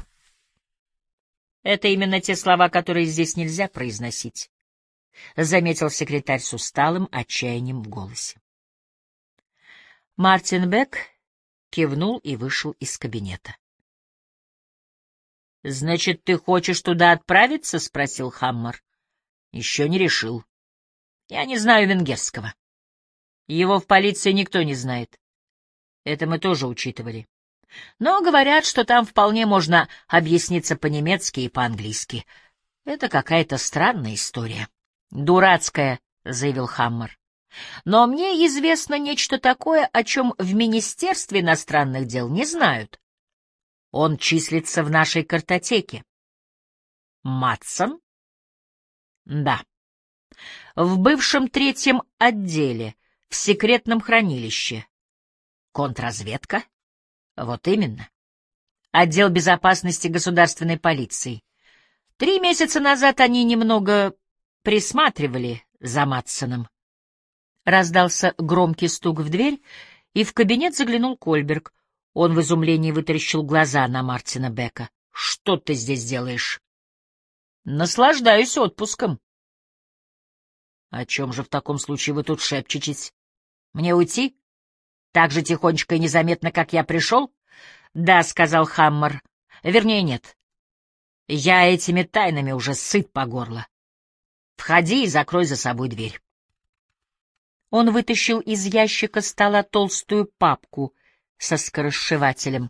«Это именно те слова, которые здесь нельзя произносить», — заметил секретарь с усталым отчаянием в голосе. Мартин Бек кивнул и вышел из кабинета. «Значит, ты хочешь туда отправиться?» — спросил Хаммер. «Еще не решил. Я не знаю венгерского. Его в полиции никто не знает. Это мы тоже учитывали. Но говорят, что там вполне можно объясниться по-немецки и по-английски. Это какая-то странная история». «Дурацкая», — заявил Хаммер. Но мне известно нечто такое, о чем в Министерстве иностранных дел не знают. Он числится в нашей картотеке. Матсон? Да. В бывшем третьем отделе, в секретном хранилище. Контрразведка? Вот именно. Отдел безопасности государственной полиции. 3 месяца назад они немного присматривали за Матсоном. Раздался громкий стук в дверь, и в кабинет заглянул Кольберг. Он в изумлении вытаращил глаза на Мартина Бека. — Что ты здесь делаешь? — Наслаждаюсь отпуском. — О чем же в таком случае вы тут шепчетесь? Мне уйти? Так же тихонечко и незаметно, как я пришел? — Да, — сказал Хаммер. — Вернее, нет. Я этими тайнами уже сыт по горло. Входи и закрой за собой дверь. Он вытащил из ящика стола толстую папку со скоросшивателем.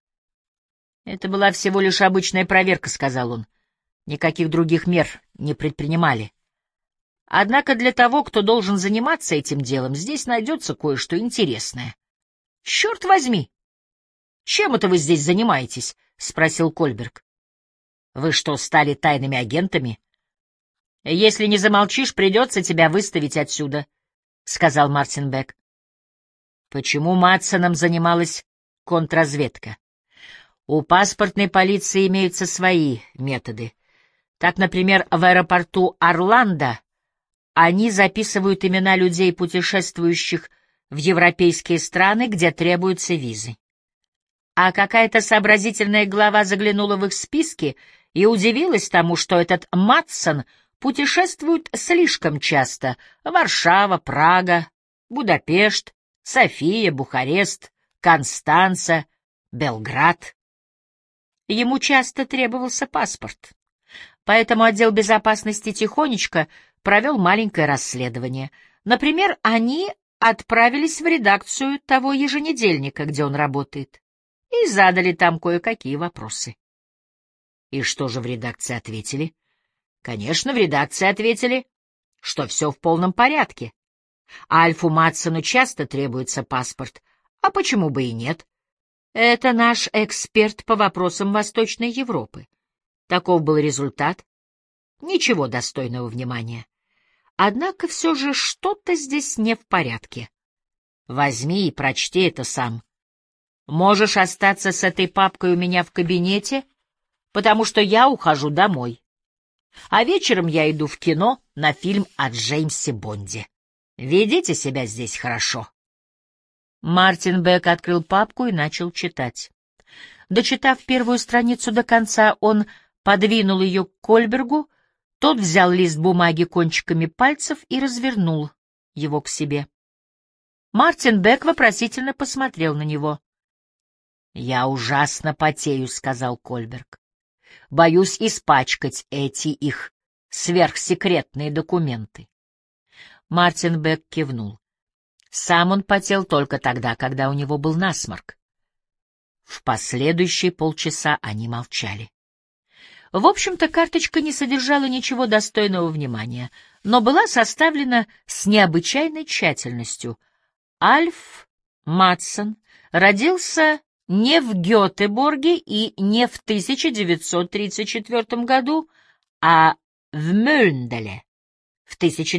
— Это была всего лишь обычная проверка, — сказал он. Никаких других мер не предпринимали. Однако для того, кто должен заниматься этим делом, здесь найдется кое-что интересное. — Черт возьми! Чем это вы здесь занимаетесь? — спросил Кольберг. — Вы что, стали тайными агентами? — Если не замолчишь, придется тебя выставить отсюда, — сказал Мартин Бек. Почему Матсоном занималась контрразведка? У паспортной полиции имеются свои методы. Так, например, в аэропорту Орландо они записывают имена людей, путешествующих в европейские страны, где требуются визы. А какая-то сообразительная глава заглянула в их списки и удивилась тому, что этот Матсон путешествует слишком часто: Варшава, Прага, Будапешт, София, Бухарест, Констанца, Белград. Ему часто требовался паспорт. Поэтому отдел безопасности тихонечко провел маленькое расследование. Например, они отправились в редакцию того еженедельника, где он работает, и задали там кое-какие вопросы. И что же в редакции ответили? Конечно, в редакции ответили, что все в полном порядке. Альфу Матсону часто требуется паспорт, а почему бы и нет? Это наш эксперт по вопросам Восточной Европы. Таков был результат. Ничего достойного внимания. Однако все же что-то здесь не в порядке. Возьми и прочти это сам. Можешь остаться с этой папкой у меня в кабинете, потому что я ухожу домой. А вечером я иду в кино на фильм о Джеймсе Бонде. Ведите себя здесь хорошо. Мартин Бек открыл папку и начал читать. Дочитав первую страницу до конца, он подвинул ее к Кольбергу, тот взял лист бумаги кончиками пальцев и развернул его к себе. Мартин Бек вопросительно посмотрел на него. — Я ужасно потею, — сказал Кольберг. — Боюсь испачкать эти их сверхсекретные документы. Мартин Бек кивнул. Сам он потел только тогда, когда у него был насморк. В последующие полчаса они молчали. В общем-то, карточка не содержала ничего достойного внимания, но была составлена с необычайной тщательностью. Альф Матсон родился не в Гетеборге и не в 1934 году, а в Мюльнделе в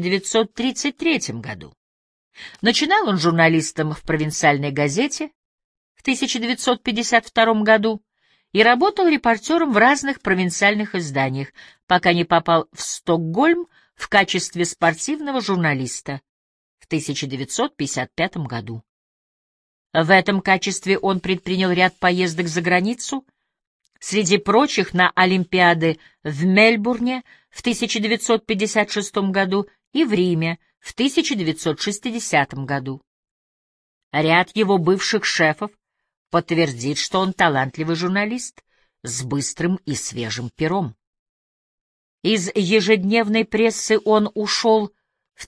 1933 году. Начинал он журналистом в провинциальной газете в 1952 году и работал репортером в разных провинциальных изданиях, пока не попал в Стокгольм в качестве спортивного журналиста в 1955 году. В этом качестве он предпринял ряд поездок за границу, среди прочих на Олимпиады в Мельбурне в 1956 году и в Риме в 1960 году. Ряд его бывших шефов подтвердит, что он талантливый журналист с быстрым и свежим пером. Из ежедневной прессы он ушел в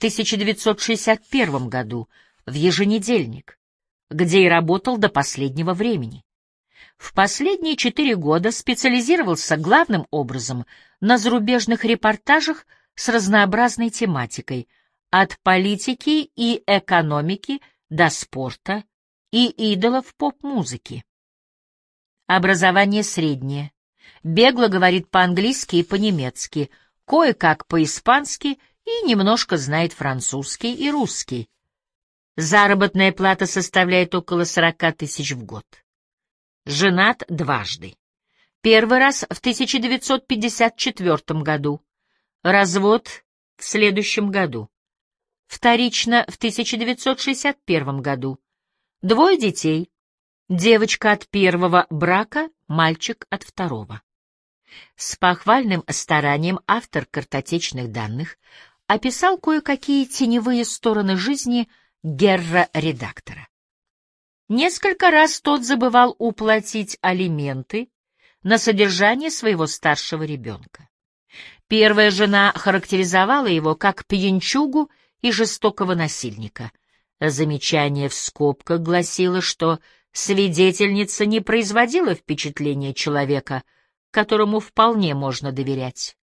1961 году в еженедельник, где и работал до последнего времени. В последние 4 года специализировался главным образом на зарубежных репортажах с разнообразной тематикой, от политики и экономики до спорта и идолов поп-музыки. Образование среднее. Бегло говорит по-английски и по-немецки, кое-как по-испански и немножко знает французский и русский. Заработная плата составляет около 40 тысяч в год. Женат дважды. Первый раз в 1954 году. Развод в следующем году. Вторично в 1961 году. Двое детей. Девочка от первого брака, мальчик от второго. С похвальным старанием автор картотечных данных описал кое-какие теневые стороны жизни Герра-редактора. Несколько раз тот забывал уплатить алименты на содержание своего старшего ребенка. Первая жена характеризовала его как пьянчугу и жестокого насильника. Замечание в скобках гласило, что свидетельница не производила впечатления человека, которому вполне можно доверять.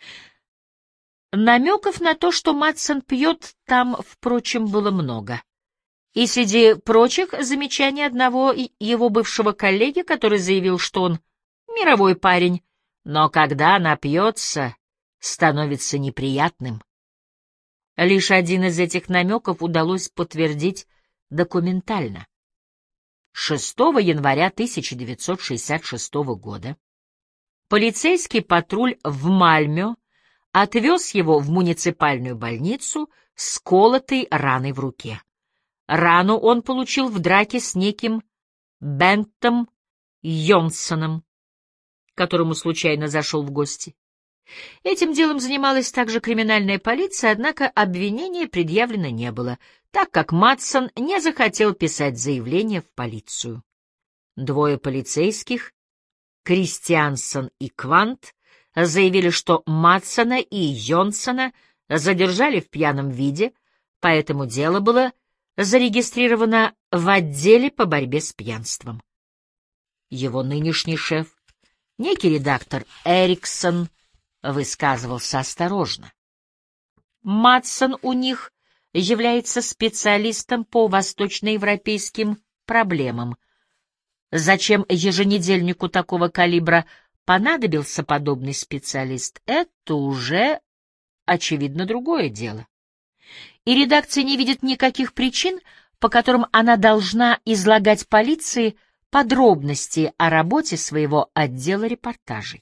Намеков на то, что Матсон пьет, там, впрочем, было много. И среди прочих замечаний одного его бывшего коллеги, который заявил, что он мировой парень, но когда напьется, становится неприятным. Лишь один из этих намеков удалось подтвердить документально. 6 января 1966 года полицейский патруль в Мальмё отвез его в муниципальную больницу с колотой раной в руке. Рану он получил в драке с неким Бентом Йонсоном, к которому случайно зашел в гости. Этим делом занималась также криминальная полиция, однако обвинения предъявлено не было, так как Матсон не захотел писать заявление в полицию. Двое полицейских, Кристиансон и Квант, заявили, что Матсона и Йонсона задержали в пьяном виде, поэтому дело было зарегистрировано в отделе по борьбе с пьянством. Его нынешний шеф, некий редактор Эриксон, высказывался осторожно. Матсон у них является специалистом по восточноевропейским проблемам. Зачем еженедельнику такого калибра понадобился подобный специалист, это уже, очевидно, другое дело. И редакция не видит никаких причин, по которым она должна излагать полиции подробности о работе своего отдела репортажей.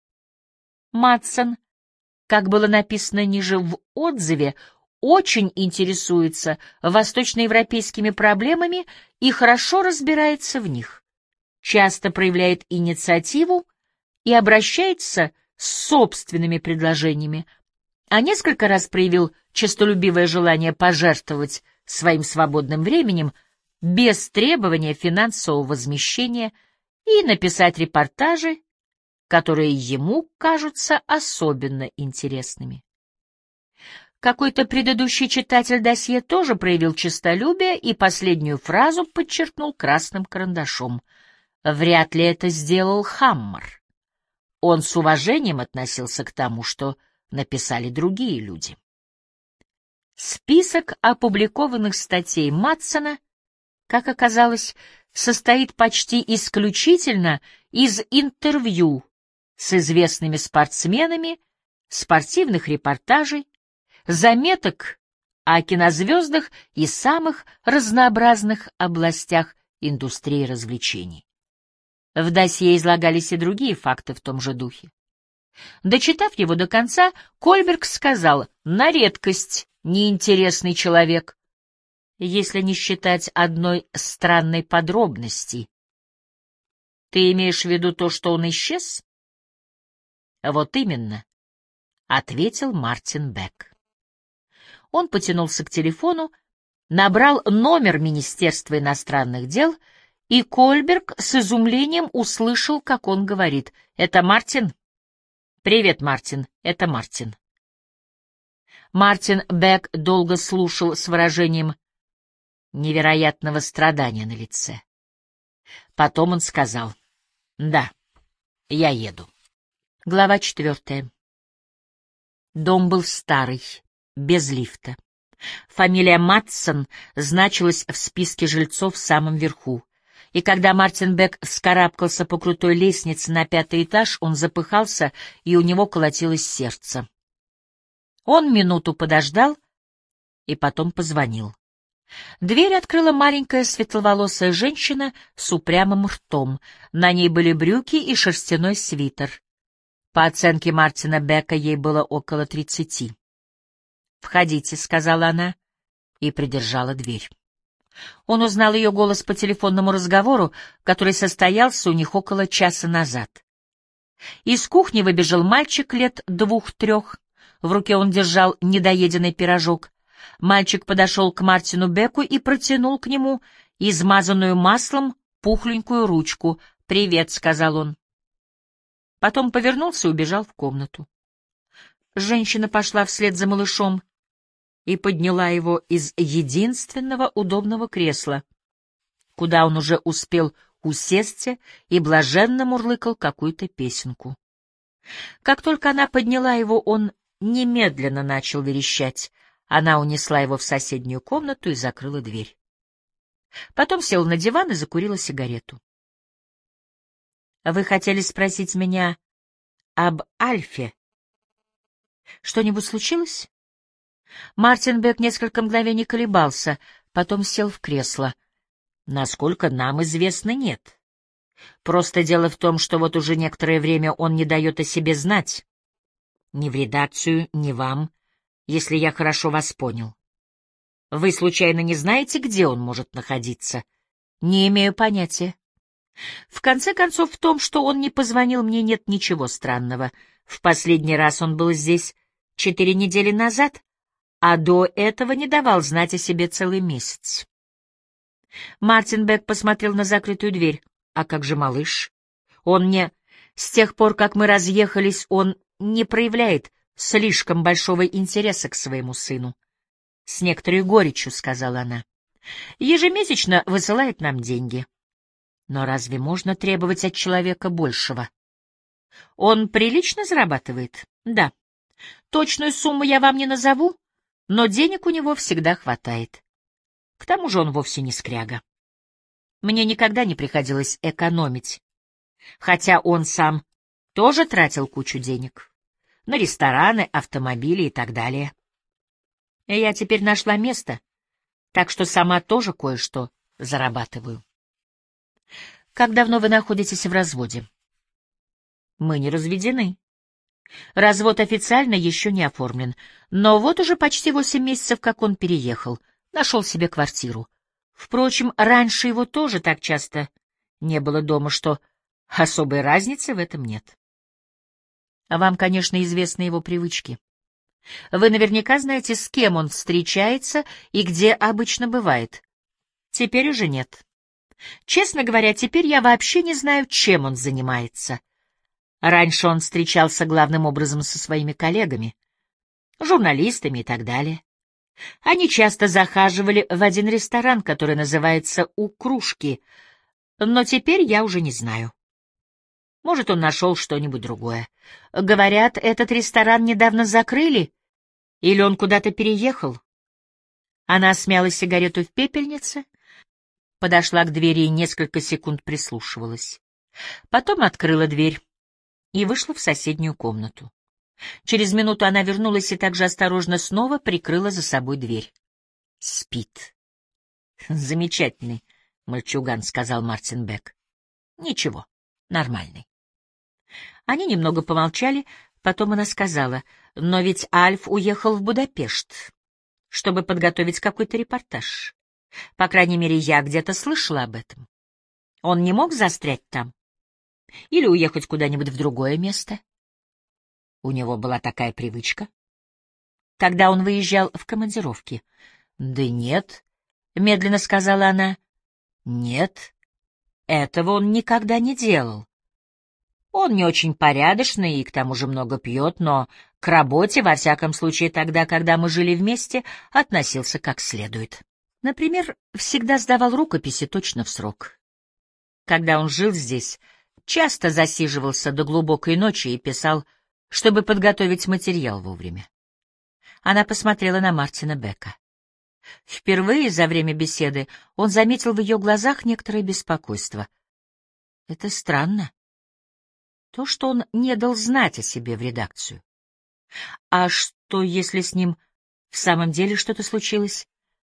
Матсон, как было написано ниже в отзыве, очень интересуется восточноевропейскими проблемами и хорошо разбирается в них, часто проявляет инициативу и обращается с собственными предложениями, а несколько раз проявил честолюбивое желание пожертвовать своим свободным временем без требования финансового возмещения и написать репортажи, которые ему кажутся особенно интересными. Какой-то предыдущий читатель досье тоже проявил честолюбие и последнюю фразу подчеркнул красным карандашом. Вряд ли это сделал Хаммер. Он с уважением относился к тому, что написали другие люди. Список опубликованных статей Матсона, как оказалось, состоит почти исключительно из интервью с известными спортсменами, спортивных репортажей, заметок о кинозвездах и самых разнообразных областях индустрии развлечений. В досье излагались и другие факты в том же духе. Дочитав его до конца, Кольберг сказал: «На редкость неинтересный человек, если не считать одной странной подробности». «Ты имеешь в виду то, что он исчез?» «Вот именно», — ответил Мартин Бек. Он потянулся к телефону, набрал номер Министерства иностранных дел, и Кольберг с изумлением услышал, как он говорит: «Это Мартин?» «Привет, Мартин, это Мартин». Мартин Бек долго слушал с выражением невероятного страдания на лице. Потом он сказал: «Да, я еду». Глава 4. Дом был старый, без лифта. Фамилия Матсон значилась в списке жильцов в самом верху. И когда Мартин Бек вскарабкался по крутой лестнице на 5-й этаж, он запыхался, и у него колотилось сердце. Он минуту подождал и потом позвонил. Дверь открыла маленькая светловолосая женщина с упрямым ртом. На ней были брюки и шерстяной свитер. По оценке Мартина Бека ей было около 30. «Входите», — сказала она и придержала дверь. Он узнал ее голос по телефонному разговору, который состоялся у них около часа назад. Из кухни выбежал мальчик лет 2-3. В руке он держал недоеденный пирожок. Мальчик подошел к Мартину Беку и протянул к нему измазанную маслом пухленькую ручку. «Привет», — сказал он. Потом повернулся и убежал в комнату. Женщина пошла вслед за малышом и подняла его из единственного удобного кресла, куда он уже успел усесться, и блаженно мурлыкал какую-то песенку. Как только она подняла его, он немедленно начал верещать. Она унесла его в соседнюю комнату и закрыла дверь. Потом села на диван и закурила сигарету. «Вы хотели спросить меня об Альфе? Что-нибудь случилось?» Мартин Бек несколько мгновений колебался, потом сел в кресло. «Насколько нам известно, нет. Просто дело в том, что вот уже некоторое время он не дает о себе знать. Ни в редакцию, ни вам, если я хорошо вас понял. Вы случайно не знаете, где он может находиться?» «Не имею понятия. В конце концов, в том, что он не позвонил мне, нет ничего странного. В последний раз он был здесь 4 недели назад, а до этого не давал знать о себе целый месяц». Мартин Бек посмотрел на закрытую дверь. «А как же малыш? Он не... С тех пор, как мы разъехались, он не проявляет слишком большого интереса к своему сыну». «С некоторой горечью», — сказала она. «Ежемесячно высылает нам деньги. Но разве можно требовать от человека большего? Он прилично зарабатывает? Да. Точную сумму я вам не назову, но денег у него всегда хватает. К тому же он вовсе не скряга. Мне никогда не приходилось экономить, хотя он сам тоже тратил кучу денег на рестораны, автомобили и так далее. И я теперь нашла место, так что сама тоже кое-что зарабатываю». «Как давно вы находитесь в разводе?» «Мы не разведены. Развод официально еще не оформлен, но вот уже почти 8 месяцев, как он переехал, нашел себе квартиру. Впрочем, раньше его тоже так часто не было дома, что особой разницы в этом нет. Вам, конечно, известны его привычки. Вы наверняка знаете, с кем он встречается и где обычно бывает. Теперь уже нет. Честно говоря, теперь я вообще не знаю, чем он занимается. Раньше он встречался главным образом со своими коллегами, журналистами и так далее. Они часто захаживали в один ресторан, который называется «У кружки», но теперь я уже не знаю. Может, он нашел что-нибудь другое. Говорят, этот ресторан недавно закрыли, или он куда-то переехал. Она смяла сигарету в пепельнице, подошла к двери и несколько секунд прислушивалась. Потом открыла дверь и вышла в соседнюю комнату. Через минуту она вернулась и также осторожно снова прикрыла за собой дверь. «Спит». «Замечательный мальчуган», — сказал Мартин Бек. «Ничего, нормальный». Они немного помолчали, потом она сказала: «Но ведь Альф уехал в Будапешт, чтобы подготовить какой-то репортаж. По крайней мере, я где-то слышала об этом. Он не мог застрять там? Или уехать куда-нибудь в другое место? У него была такая привычка. Когда он выезжал в командировки?» «Да нет», — медленно сказала она. «Нет, этого он никогда не делал. Он не очень порядочный и к тому же много пьет, но к работе, во всяком случае тогда, когда мы жили вместе, относился как следует. Например, всегда сдавал рукописи точно в срок. Когда он жил здесь, часто засиживался до глубокой ночи и писал, чтобы подготовить материал вовремя». Она посмотрела на Мартина Бека. Впервые за время беседы он заметил в ее глазах некоторое беспокойство. Это странно. То, что он не дал знать о себе в редакцию. А что, если с ним в самом деле что-то случилось?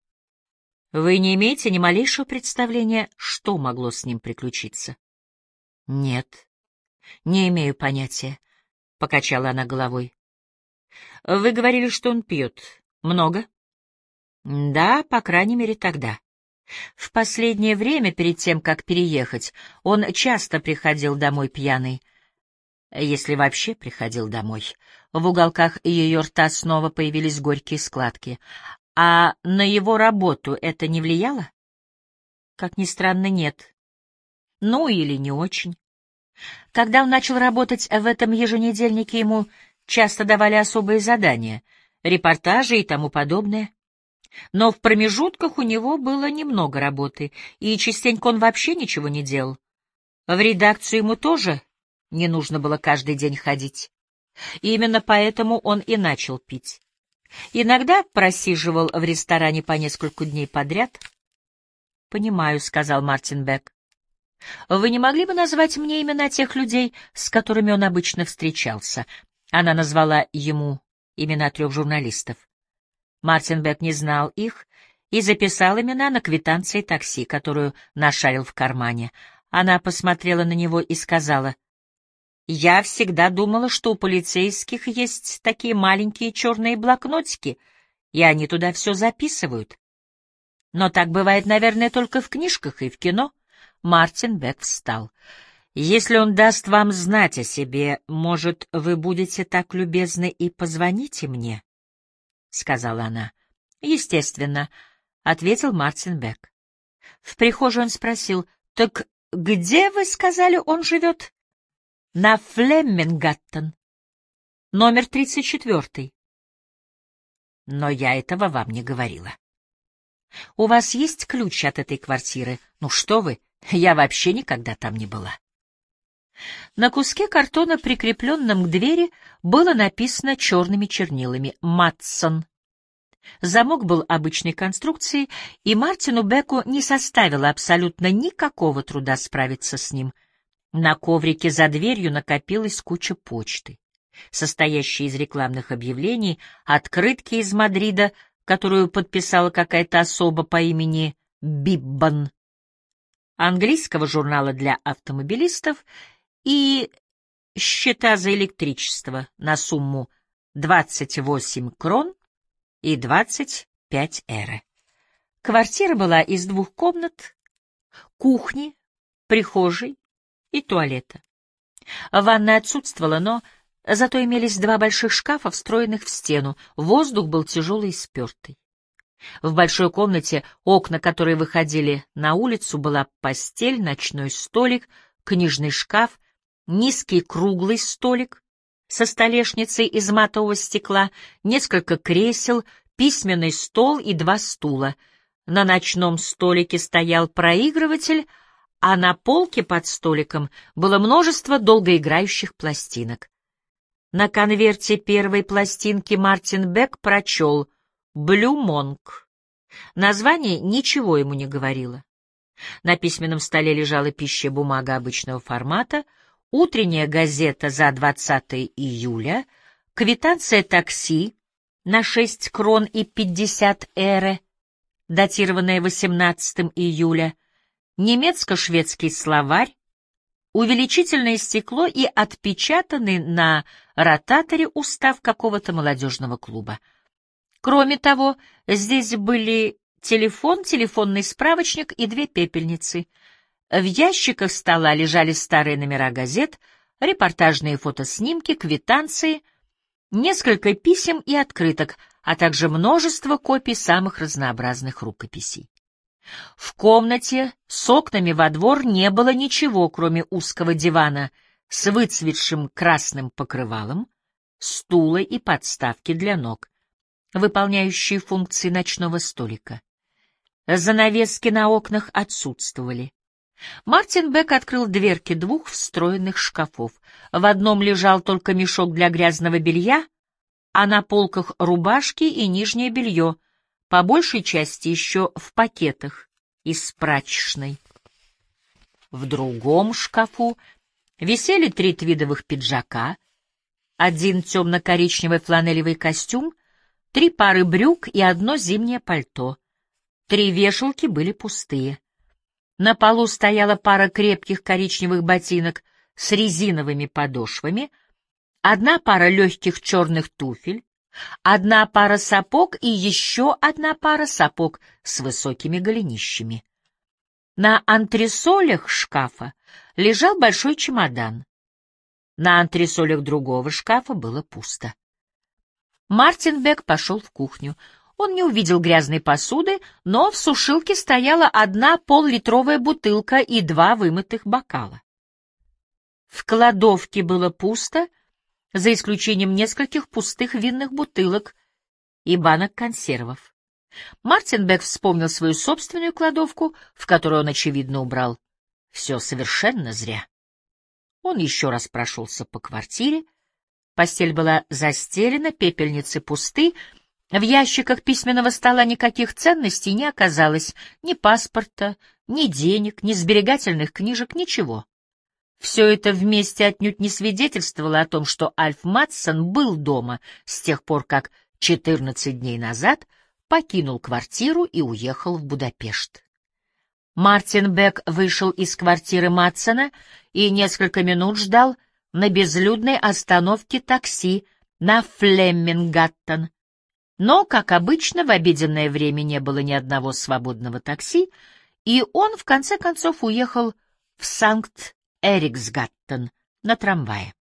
Вы не имеете ни малейшего представления, что могло с ним приключиться? Нет, не имею понятия, — покачала она головой. Вы говорили, что он пьет. Много? Да, по крайней мере, тогда. В последнее время, перед тем, как переехать, он часто приходил домой пьяный. Если вообще приходил домой. В уголках ее рта снова появились горькие складки. А на его работу это не влияло? Как ни странно, нет. Ну, или не очень. Когда он начал работать в этом еженедельнике, ему часто давали особые задания, репортажи и тому подобное. Но в промежутках у него было немного работы, и частенько он вообще ничего не делал. В редакцию ему тоже не нужно было каждый день ходить. И именно поэтому он и начал пить. Иногда просиживал в ресторане по несколько дней подряд. «Понимаю», — сказал Мартин Бек. «Вы не могли бы назвать мне имена тех людей, с которыми он обычно встречался?» Она назвала ему имена 3 журналистов. Мартин Бек не знал их и записал имена на квитанции такси, которую нашарил в кармане. Она посмотрела на него и сказала: «Я всегда думала, что у полицейских есть такие маленькие черные блокнотики, и они туда все записывают. Но так бывает, наверное, только в книжках и в кино». Мартин Бек встал. «Если он даст вам знать о себе, может, вы будете так любезны и позвоните мне?» — сказала она. «Естественно», — ответил Мартин Бек. В прихожей он спросил: «Так где, вы сказали, он живет?» «На Флеммингаттен, номер 34. Но я этого вам не говорила. У вас есть ключ от этой квартиры? Ну что вы, я вообще никогда там не была». На куске картона, прикрепленном к двери, было написано черными чернилами «Матсон». Замок был обычной конструкции, и Мартину Беку не составило абсолютно никакого труда справиться с ним. На коврике за дверью накопилась куча почты, состоящая из рекламных объявлений, открытки из Мадрида, которую подписала какая-то особа по имени Биббан, английского журнала для автомобилистов и счета за электричество на сумму 28 крон и 25 эре. Квартира была из 2 комнат, кухни, прихожей и туалета. Ванная отсутствовала, но зато имелись 2 больших шкафа, встроенных в стену. Воздух был тяжелый и спертый. В большой комнате, окна которой выходили на улицу, была постель, ночной столик, книжный шкаф, низкий круглый столик со столешницей из матового стекла, несколько кресел, письменный стол и 2 стула. На ночном столике стоял проигрыватель, а на полке под столиком было множество долгоиграющих пластинок. На конверте первой пластинки Мартин Бек прочел «Блю Монк». Название ничего ему не говорило. На письменном столе лежала пища, бумага обычного формата, утренняя газета за 20 июля, квитанция такси на 6 крон и 50 эре, датированная 18 июля, немецко-шведский словарь, увеличительное стекло и отпечатанный на ротаторе устав какого-то молодежного клуба. Кроме того, здесь были телефон, телефонный справочник и 2 пепельницы. В ящиках стола лежали старые номера газет, репортажные фотоснимки, квитанции, несколько писем и открыток, а также множество копий самых разнообразных рукописей. В комнате с окнами во двор не было ничего, кроме узкого дивана с выцветшим красным покрывалом, стула и подставки для ног, выполняющие функции ночного столика. Занавески на окнах отсутствовали. Мартин Бек открыл дверки 2 встроенных шкафов. В одном лежал только мешок для грязного белья, а на полках рубашки и нижнее белье, по большей части еще в пакетах из прачечной. В другом шкафу висели 3 твидовых пиджака, 1 темно-коричневый фланелевый костюм, 3 пары брюк и 1 зимнее пальто. 3 вешалки были пустые. На полу стояла пара крепких коричневых ботинок с резиновыми подошвами, 1 пара легких черных туфель, 1 пара сапог и еще 1 пара сапог с высокими голенищами. На антресолях шкафа лежал большой чемодан. На антресолях другого шкафа было пусто. Мартин Бек пошел в кухню. Он не увидел грязной посуды, но в сушилке стояла 1 пол-литровая бутылка и 2 вымытых бокала. В кладовке было пусто, за исключением нескольких пустых винных бутылок и банок консервов. Мартин Бек вспомнил свою собственную кладовку, в которую он, очевидно, убрал все совершенно зря. Он еще раз прошелся по квартире. Постель была застелена, пепельницы пусты, в ящиках письменного стола никаких ценностей не оказалось, ни паспорта, ни денег, ни сберегательных книжек, ничего. Все это вместе отнюдь не свидетельствовало о том, что Альф Матсон был дома с тех пор, как 14 дней назад покинул квартиру и уехал в Будапешт. Мартин Бек вышел из квартиры Матсона и несколько минут ждал на безлюдной остановке такси на Флеммингаттен. Но, как обычно, в обеденное время не было ни одного свободного такси, и он, в конце концов, уехал в Санкт-Эриксгаттен на трамвае.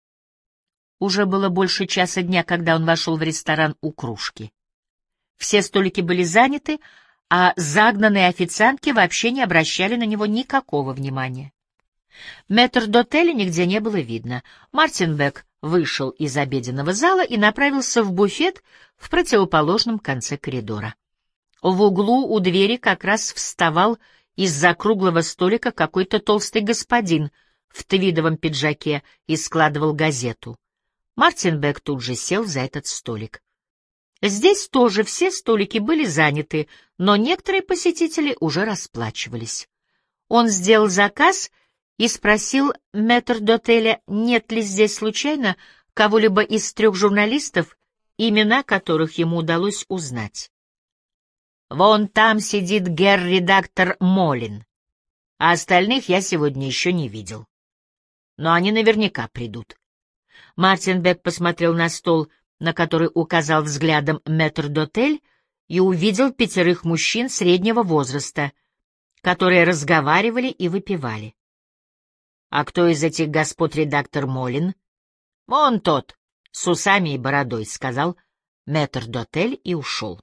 Уже было больше часа дня, когда он вошел в ресторан у кружки. Все столики были заняты, а загнанные официантки вообще не обращали на него никакого внимания. Метрдотеля нигде не было видно. Мартин Бек вышел из обеденного зала и направился в буфет в противоположном конце коридора. В углу у двери как раз вставал из-за круглого столика какой-то толстый господин в твидовом пиджаке и складывал газету. Мартин Бек тут же сел за этот столик. Здесь тоже все столики были заняты, но некоторые посетители уже расплачивались. Он сделал заказ и спросил метрдотеля, нет ли здесь случайно кого-либо из 3 журналистов, имена которых ему удалось узнать. «Вон там сидит герр-редактор Молин, а остальных я сегодня еще не видел. Но они наверняка придут». Мартин Бек посмотрел на стол, на который указал взглядом метрдотель, и увидел 5 мужчин среднего возраста, которые разговаривали и выпивали. «А кто из этих господ редактор Молин?» «Вон тот, с усами и бородой», — сказал метрдотель и ушел.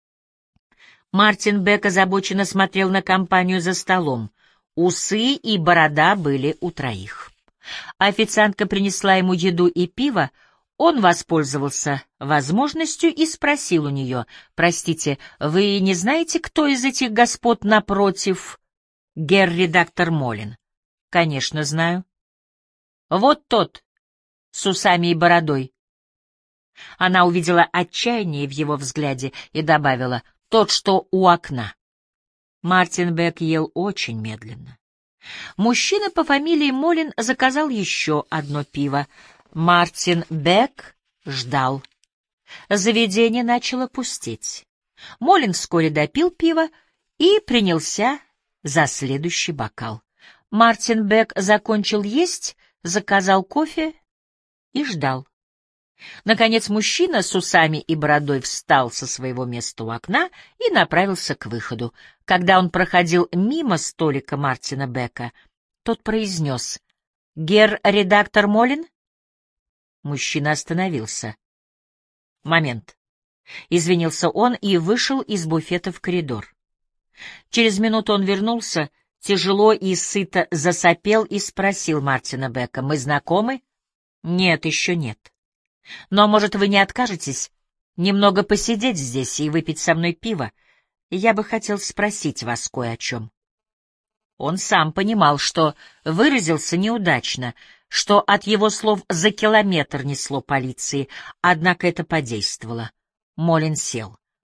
Мартин Бек озабоченно смотрел на компанию за столом. Усы и борода были у 3. Официантка принесла ему еду и пиво. Он воспользовался возможностью и спросил у нее: «Простите, вы не знаете, кто из этих господ напротив герр-редактор Молин?» «Конечно, знаю». «Вот тот, с усами и бородой». Она увидела отчаяние в его взгляде и добавила: «Тот, что у окна». Мартин Бек ел очень медленно. Мужчина по фамилии Молин заказал еще 1 пиво. Мартин Бек ждал. Заведение начало пустеть. Молин вскоре допил пиво и принялся за следующий бокал. Мартин Бек закончил есть, заказал кофе и ждал. Наконец мужчина с усами и бородой встал со своего места у окна и направился к выходу. Когда он проходил мимо столика Мартина Бека, тот произнес: «Герр-редактор Молин?» Мужчина остановился. «Момент». Извинился он и вышел из буфета в коридор. Через минуту он вернулся, тяжело и сыто засопел и спросил Мартина Бека: «Мы знакомы?» «Нет, еще нет. Но, может, вы не откажетесь немного посидеть здесь и выпить со мной пиво? Я бы хотел спросить вас кое о чем». Он сам понимал, что выразился неудачно, что от его слов за километр несло полиции, однако это подействовало. Молин сел.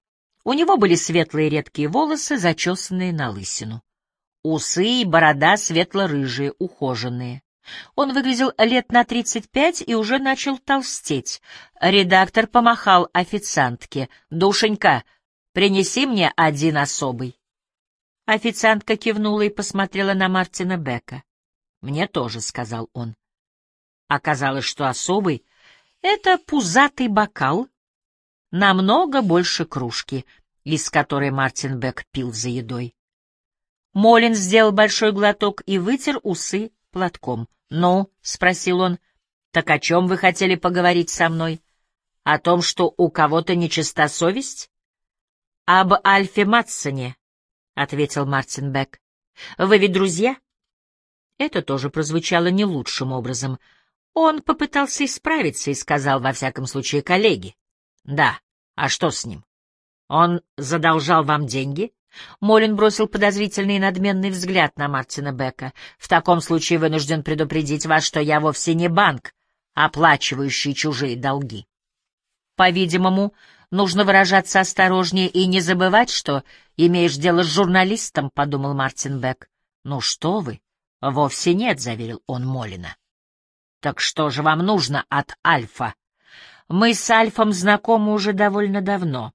У него были светлые редкие волосы, зачесанные на лысину. Усы и борода светло-рыжие, ухоженные. Он выглядел лет на 35 и уже начал толстеть. Редактор помахал официантке. «Душенька, принеси мне один особый». Официантка кивнула и посмотрела на Мартина Бека. «Мне тоже», — сказал он. Оказалось, что особый — это пузатый бокал, намного больше кружки, из которой Мартин Бек пил за едой. Моллин сделал большой глоток и вытер усы платком. «Ну?» — спросил он. «Так о чем вы хотели поговорить со мной? О том, что у кого-то нечиста совесть?» «Об Альфе Матсоне», — ответил Мартин Бек. «Вы ведь друзья?» Это тоже прозвучало не лучшим образом. Он попытался исправиться и сказал, во всяком случае, коллеги. «Да, а что с ним? Он задолжал вам деньги?» Моллин бросил подозрительный и надменный взгляд на Мартина Бека. «В таком случае вынужден предупредить вас, что я вовсе не банк, оплачивающий чужие долги. По-видимому, нужно выражаться осторожнее и не забывать, что имеешь дело с журналистом», — подумал Мартин Бек. «Ну что вы, вовсе нет», — заверил он Моллина. «Так что же вам нужно от Альфа?» «Мы с Альфом знакомы уже довольно давно.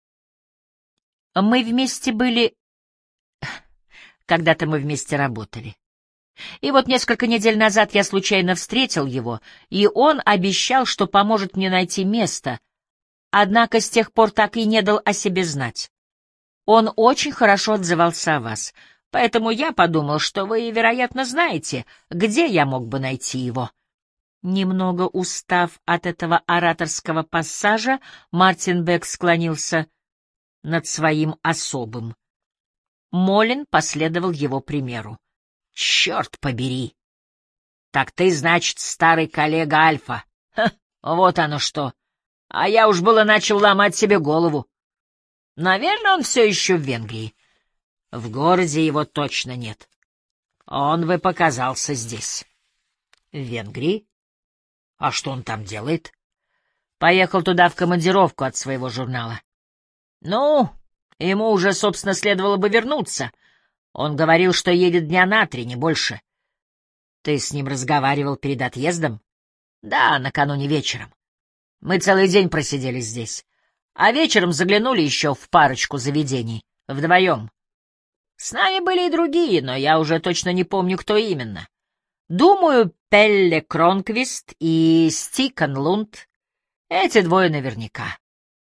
Мы вместе были... Когда-то мы вместе работали. И вот несколько недель назад я случайно встретил его, и он обещал, что поможет мне найти место, однако с тех пор так и не дал о себе знать. Он очень хорошо отзывался о вас, поэтому я подумал, что вы, вероятно, знаете, где я мог бы найти его». Немного устав от этого ораторского пассажа, Мартин Бек склонился над своим особым. Моллин последовал его примеру. «Черт побери! Так ты, значит, старый коллега Альфа. Ха, вот оно что! А я уж было начал ломать себе голову. Наверное, он все еще в Венгрии. В городе его точно нет. Он бы показался здесь». «В Венгрии? А что он там делает?» «Поехал туда в командировку от своего журнала». «Ну, ему уже, собственно, следовало бы вернуться. Он говорил, что едет дня на 3, не больше». «Ты с ним разговаривал перед отъездом?» «Да, накануне вечером. Мы целый день просидели здесь, а вечером заглянули еще в парочку заведений, вдвоем. С нами были и другие, но я уже точно не помню, кто именно. Думаю, Пелле Кронквист и Стикон Лунд. Эти двое наверняка.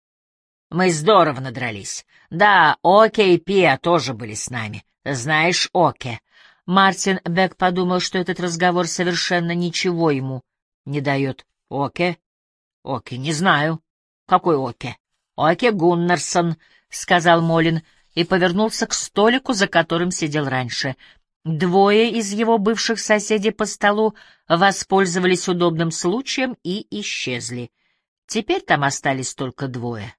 Мы здорово надрались. Да, Оке и Пиа тоже были с нами. Знаешь Оке?» Мартин Бек подумал, что этот разговор совершенно ничего ему не дает. «Оке? Оке, не знаю. Какой Оке?» «Оке Гуннарсон», — сказал Моллин и повернулся к столику, за которым сидел раньше. Двое из его бывших соседей по столу воспользовались удобным случаем и исчезли. Теперь там остались только двое.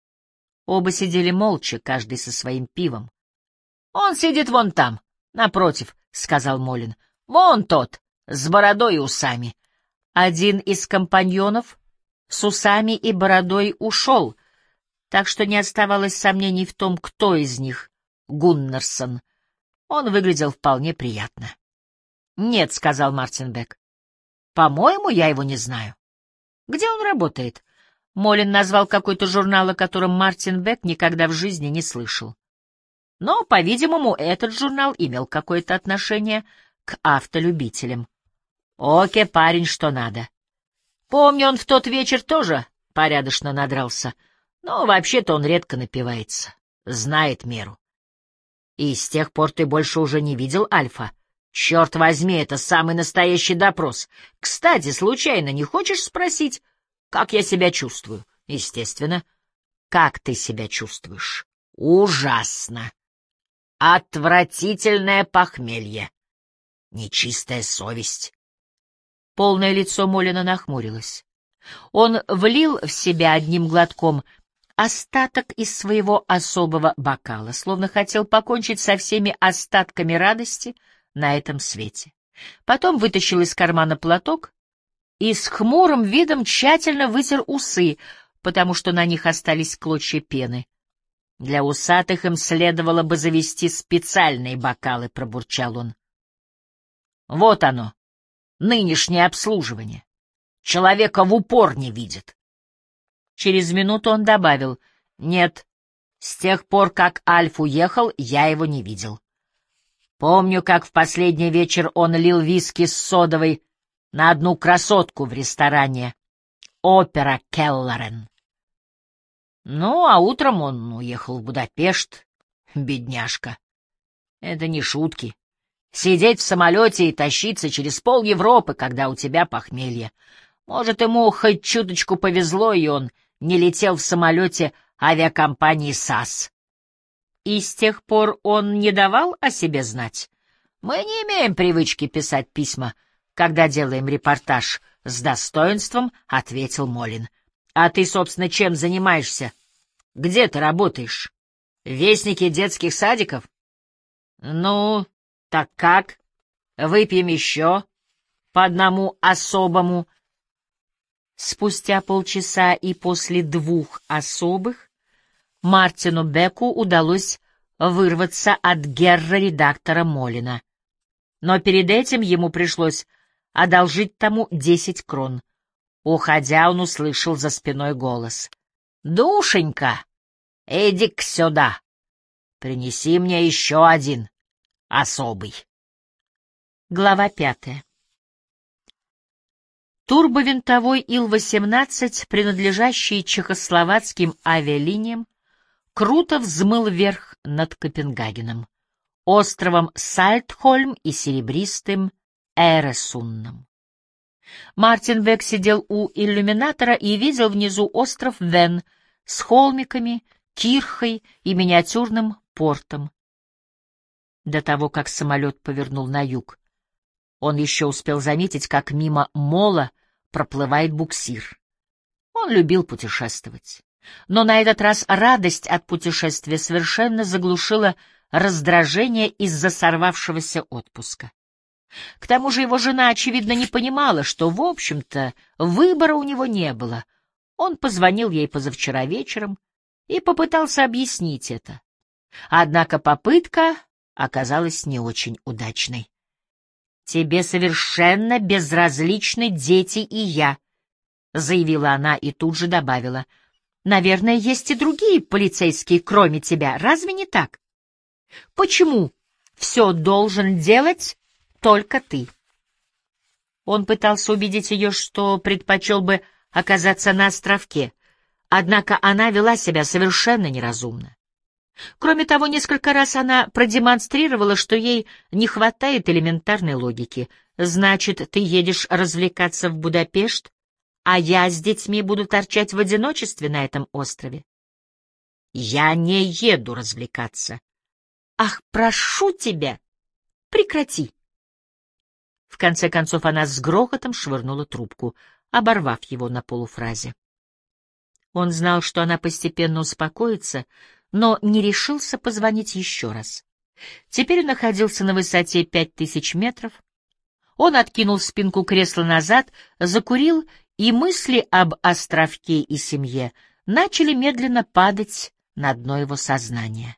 Оба сидели молча, каждый со своим пивом. «Он сидит вон там, напротив», — сказал Моллин. «Вон тот, с бородой и усами». Один из компаньонов с усами и бородой ушел, так что не оставалось сомнений в том, кто из них Гуннарсон. Он выглядел вполне приятно. «Нет», — сказал Мартин Бек. «По-моему, я его не знаю». «Где он работает?» Моллин назвал какой-то журнал, о котором Мартин Бек никогда в жизни не слышал. Но, по-видимому, этот журнал имел какое-то отношение к автолюбителям. Оке, парень, что надо. Помню, он в тот вечер тоже порядочно надрался, но вообще-то он редко напивается, знает меру. И с тех пор ты больше уже не видел Альфа? Черт возьми, это самый настоящий допрос. Кстати, случайно не хочешь спросить, как я себя чувствую? Естественно. Как ты себя чувствуешь? Ужасно. Отвратительное похмелье. Нечистая совесть. Полное лицо Моллина нахмурилось. Он влил в себя одним глотком остаток из своего особого бокала, словно хотел покончить со всеми остатками радости на этом свете. Потом вытащил из кармана платок и с хмурым видом тщательно вытер усы, потому что на них остались клочья пены. Для усатых им следовало бы завести специальные бокалы, — пробурчал он. Вот оно, нынешнее обслуживание. Человека в упор не видит. Через минуту он добавил: нет, с тех пор, как Альф уехал, я его не видел. Помню, как в последний вечер он лил виски с содовой на одну красотку в ресторане «Опера Келлерен». Ну, а утром он уехал в Будапешт, бедняжка. Это не шутки. Сидеть в самолете и тащиться через пол Европы, когда у тебя похмелье. Может, ему хоть чуточку повезло, и он не летел в самолете авиакомпании САС. И с тех пор он не давал о себе знать. Мы не имеем привычки писать письма, когда делаем репортаж. С достоинством ответил Молин. А ты, собственно, чем занимаешься? Где ты работаешь? В Вестнике детских садиков? Ну, так как? Выпьем еще по одному особому. Спустя полчаса и после 2 особых Мартину Беку удалось вырваться от герра-редактора Молина. Но перед этим ему пришлось одолжить тому 10 крон. Уходя, он услышал за спиной голос. «Душенька, иди-ка сюда, принеси мне еще один особый». Глава 5. Турбовинтовой Ил-18, принадлежащий чехословацким авиалиниям, круто взмыл вверх над Копенгагеном, островом Сальтхольм и серебристым Эресунном. Мартин Бек сидел у иллюминатора и видел внизу остров Вен с холмиками, кирхой и миниатюрным портом. До того, как самолет повернул на юг, он еще успел заметить, как мимо мола проплывает буксир. Он любил путешествовать, но на этот раз радость от путешествия совершенно заглушила раздражение из-за сорвавшегося отпуска. К тому же его жена, очевидно, не понимала, что, в общем-то, выбора у него не было. Он позвонил ей позавчера вечером и попытался объяснить это. Однако попытка оказалась не очень удачной. «Тебе совершенно безразличны дети и я», — заявила она и тут же добавила. «Наверное, есть и другие полицейские, кроме тебя. Разве не так? Почему все должен делать только ты?» Он пытался убедить ее, что предпочел бы оказаться на островке, однако она вела себя совершенно неразумно. Кроме того, несколько раз она продемонстрировала, что ей не хватает элементарной логики. «Значит, ты едешь развлекаться в Будапешт, а я с детьми буду торчать в одиночестве на этом острове?» «Я не еду развлекаться». «Ах, прошу тебя, прекрати!» В конце концов она с грохотом швырнула трубку, оборвав его на полуфразе. Он знал, что она постепенно успокоится, но не решился позвонить еще раз. Теперь он находился на высоте 5000 метров. Он откинул спинку кресла назад, закурил, и мысли об островке и семье начали медленно падать на дно его сознания.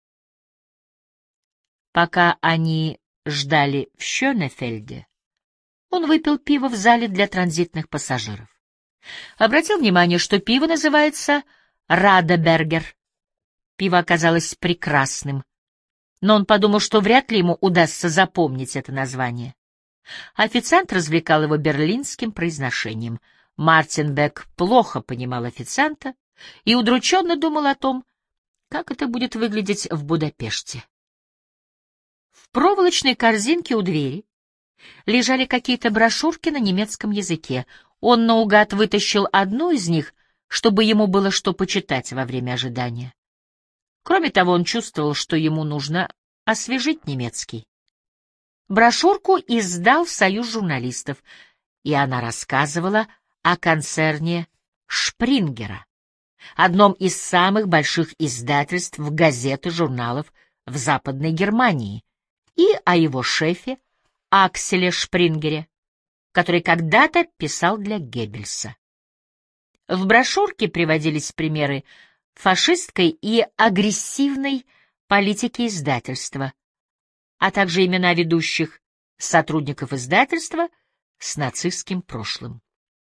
Пока они ждали в Шönефельде, он выпил пиво в зале для транзитных пассажиров. Обратил внимание, что пиво называется «Радебергер». Пиво оказалось прекрасным, но он подумал, что вряд ли ему удастся запомнить это название. Официант развлекал его берлинским произношением. Мартин Бек плохо понимал официанта и удрученно думал о том, как это будет выглядеть в Будапеште. В проволочной корзинке у двери лежали какие-то брошюрки на немецком языке. Он наугад вытащил одну из них, чтобы ему было что почитать во время ожидания. Кроме того, он чувствовал, что ему нужно освежить немецкий. Брошюрку издал Союз журналистов, и она рассказывала о концерне Шпрингера, одном из самых больших издательств газет и журналов в Западной Германии, и о его шефе Акселе Шпрингере, который когда-то писал для Геббельса. В брошюрке приводились примеры фашистской и агрессивной политики издательства, а также имена ведущих сотрудников издательства с нацистским прошлым.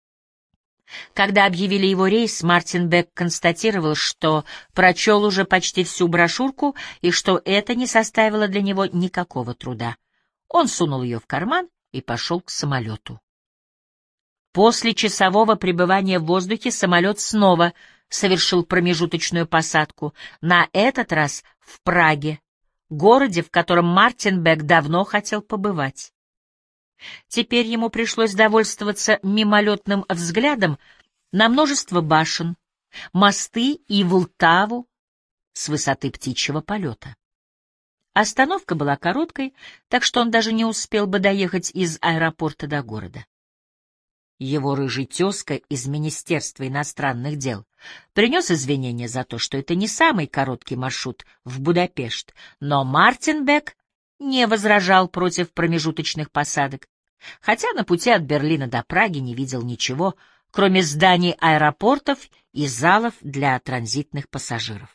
Когда объявили его рейс, Мартин Бек констатировал, что прочел уже почти всю брошюрку и что это не составило для него никакого труда. Он сунул ее в карман и пошел к самолету. После часового пребывания в воздухе самолет снова совершил промежуточную посадку, на этот раз в Праге, городе, в котором Мартин Бек давно хотел побывать. Теперь ему пришлось довольствоваться мимолетным взглядом на множество башен, мосты и Волтаву с высоты птичьего полета. Остановка была короткой, так что он даже не успел бы доехать из аэропорта до города. Его рыжий тезка из Министерства иностранных дел принес извинения за то, что это не самый короткий маршрут в Будапешт, но Мартин Бек не возражал против промежуточных посадок, хотя на пути от Берлина до Праги не видел ничего, кроме зданий аэропортов и залов для транзитных пассажиров.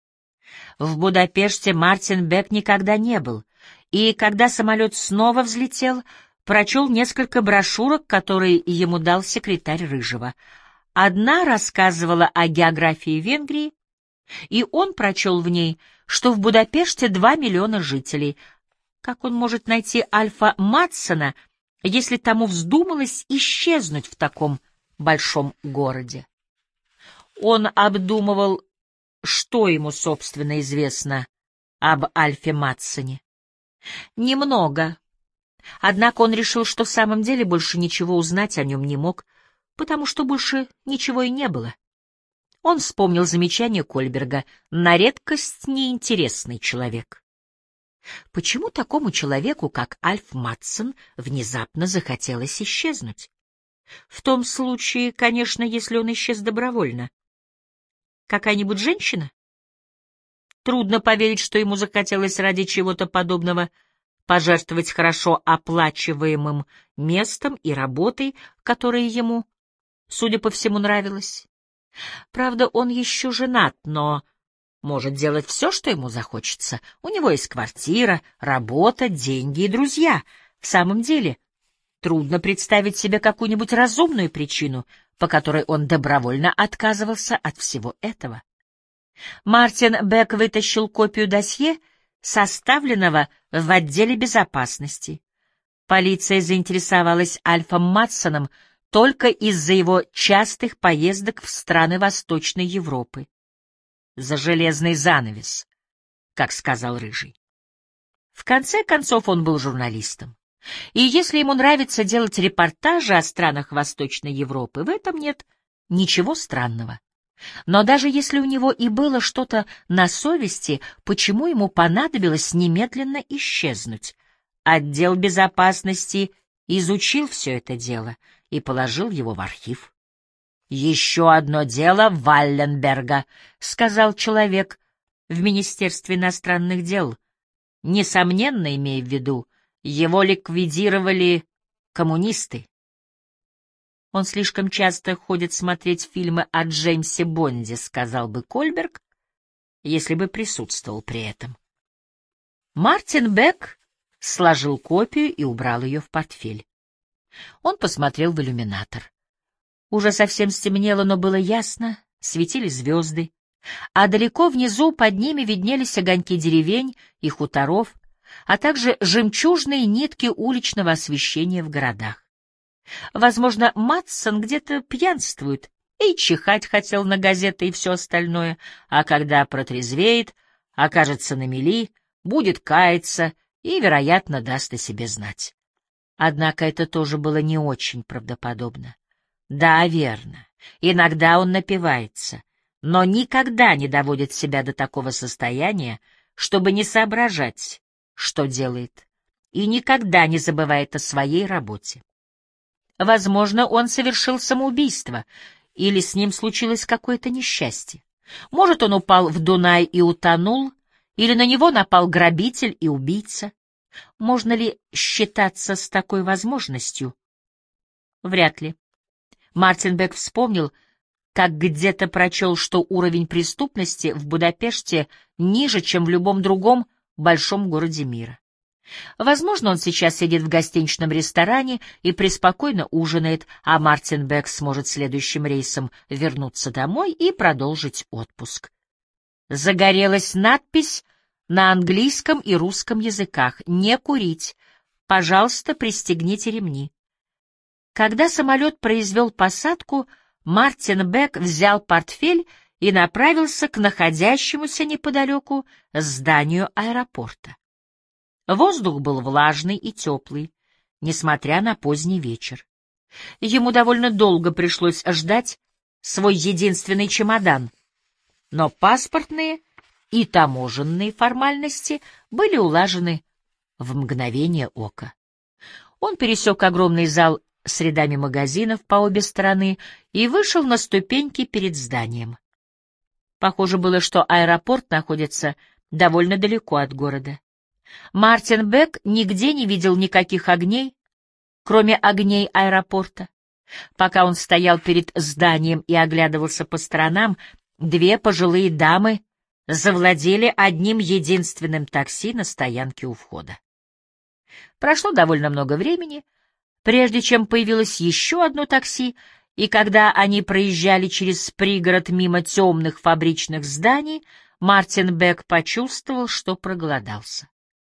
В Будапеште Мартин Бек никогда не был, и когда самолет снова взлетел, прочел несколько брошюрок, которые ему дал секретарь Рыжего. Одна рассказывала о географии Венгрии, и он прочел в ней, что в Будапеште 2 миллиона жителей. Как он может найти Альфа Матсона, если тому вздумалось исчезнуть в таком большом городе? Он обдумывал, что ему, собственно, известно об Альфе Матсоне. Немного. Однако он решил, что в самом деле больше ничего узнать о нем не мог, потому что больше ничего и не было. Он вспомнил замечание Кольберга: на редкость неинтересный человек. Почему такому человеку, как Альф Матсон, внезапно захотелось исчезнуть? В том случае, конечно, если он исчез добровольно. Какая-нибудь женщина? Трудно поверить, что ему захотелось ради чего-то подобного пожертвовать хорошо оплачиваемым местом и работой, которая ему, судя по всему, нравилась. Правда, он еще женат, но может делать все, что ему захочется. У него есть квартира, работа, деньги и друзья. В самом деле, трудно представить себе какую-нибудь разумную причину, по которой он добровольно отказывался от всего этого. Мартин Бек вытащил копию досье, составленного в отделе безопасности. Полиция заинтересовалась Альфом Матсоном только из-за его частых поездок в страны Восточной Европы. За железный занавес, как сказал Рыжий. В конце концов, он был журналистом. И если ему нравится делать репортажи о странах Восточной Европы, в этом нет ничего странного. Но даже если у него и было что-то на совести, почему ему понадобилось немедленно исчезнуть? Отдел безопасности изучил все это дело и положил его в архив. «Еще одно дело Валленберга», — сказал человек в Министерстве иностранных дел, несомненно имея в виду, его ликвидировали коммунисты. Он слишком часто ходит смотреть фильмы о Джеймсе Бонде, сказал бы Кольберг, если бы присутствовал при этом. Мартин Бек сложил копию и убрал ее в портфель. Он посмотрел в иллюминатор. Уже совсем стемнело, но было ясно, светили звезды, а далеко внизу под ними виднелись огоньки деревень и хуторов, а также жемчужные нитки уличного освещения в городах. Возможно, Матсон где-то пьянствует и чихать хотел на газеты и все остальное, а когда протрезвеет, окажется на мели, будет каяться и, вероятно, даст о себе знать. Однако это тоже было не очень правдоподобно. Да, верно, иногда он напивается, но никогда не доводит себя до такого состояния, чтобы не соображать, что делает, и никогда не забывает о своей работе. Возможно, он совершил самоубийство, или с ним случилось какое-то несчастье. Может, он упал в Дунай и утонул, или на него напал грабитель и убийца. Можно ли считаться с такой возможностью? Вряд ли. Мартин Бек вспомнил, как где-то прочел, что уровень преступности в Будапеште ниже, чем в любом другом большом городе мира. Возможно, он сейчас сидит в гостиничном ресторане и преспокойно ужинает, а Мартин Бек сможет следующим рейсом вернуться домой и продолжить отпуск. Загорелась надпись на английском и русском языках: «Не курить. Пожалуйста, пристегните ремни». Когда самолет произвел посадку, Мартин Бек взял портфель и направился к находящемуся неподалеку зданию аэропорта. Воздух был влажный и теплый, несмотря на поздний вечер. Ему довольно долго пришлось ждать свой единственный чемодан, но паспортные и таможенные формальности были улажены в мгновение ока. Он пересек огромный зал с рядами магазинов по обе стороны и вышел на ступеньки перед зданием. Похоже было, что аэропорт находится довольно далеко от города. Мартин Бек нигде не видел никаких огней, кроме огней аэропорта. Пока он стоял перед зданием и оглядывался по сторонам, две пожилые дамы завладели одним единственным такси на стоянке у входа. Прошло довольно много времени, прежде чем появилось еще одно такси, и когда они проезжали через пригород мимо темных фабричных зданий, Мартин Бек почувствовал, что проголодался.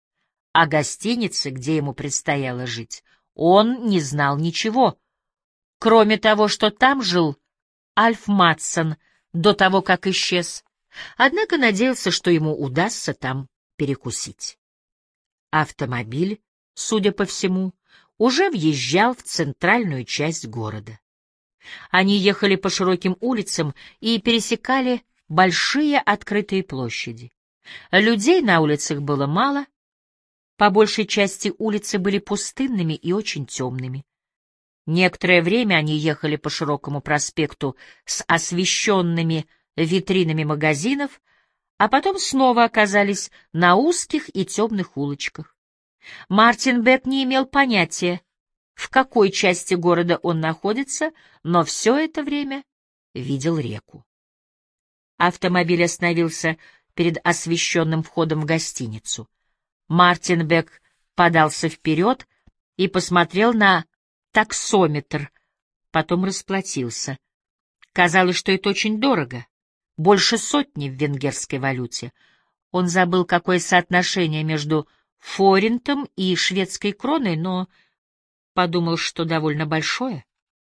О гостинице, где ему предстояло жить, он не знал ничего, кроме того, что там жил Альф Матсон до того, как исчез, однако надеялся, что ему удастся там перекусить. Автомобиль, судя по всему, уже въезжал в центральную часть города. Они ехали по широким улицам и пересекали большие открытые площади. Людей на улицах было мало, по большей части улицы были пустынными и очень темными. Некоторое время они ехали по широкому проспекту с освещенными витринами магазинов, а потом снова оказались на узких и темных улочках. Мартин Бек не имел понятия, в какой части города он находится, но все это время видел реку. Автомобиль остановился перед освещенным входом в гостиницу. Мартин Бек подался вперед и посмотрел на таксометр, потом расплатился. Казалось, что это очень дорого, больше 100 в венгерской валюте. Он забыл, какое соотношение между форинтом и шведской кроной, но подумал, что довольно большое.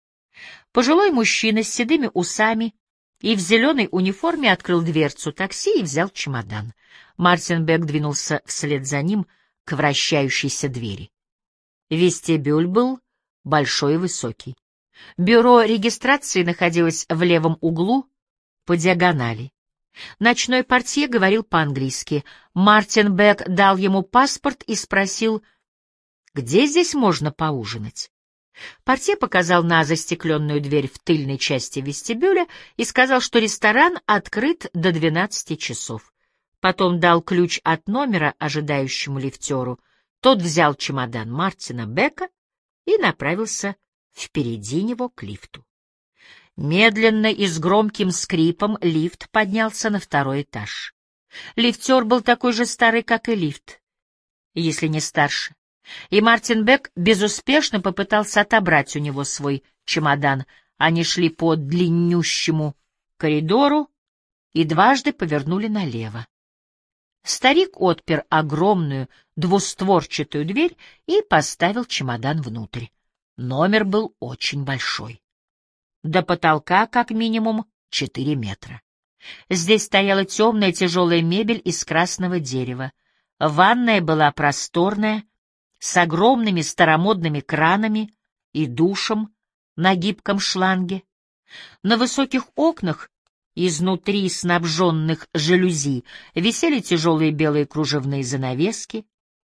Пожилой мужчина с седыми усами и в зеленой униформе открыл дверцу такси и взял чемодан. Мартин Бек двинулся вслед за ним к вращающейся двери. Вестибюль был большой и высокий. Бюро регистрации находилось в левом углу по диагонали. Ночной портье говорил по-английски. Мартин Бек дал ему паспорт и спросил, где здесь можно поужинать. Портье показал на застекленную дверь в тыльной части вестибюля и сказал, что ресторан открыт до 12 часов. Потом дал ключ от номера ожидающему лифтеру. Тот взял чемодан Мартина Бека и направился впереди него к лифту. Медленно и с громким скрипом лифт поднялся на второй этаж. Лифтер был такой же старый, как и лифт, если не старше, и Мартин Бек безуспешно попытался отобрать у него свой чемодан. Они шли по длиннющему коридору и дважды повернули налево. Старик отпер огромную двустворчатую дверь и поставил чемодан внутрь. Номер был очень большой. До потолка как минимум 4 метра. Здесь стояла темная тяжелая мебель из красного дерева. Ванная была просторная, с огромными старомодными кранами и душем на гибком шланге. На высоких окнах, изнутри снабженных жалюзи, висели тяжелые белые кружевные занавески.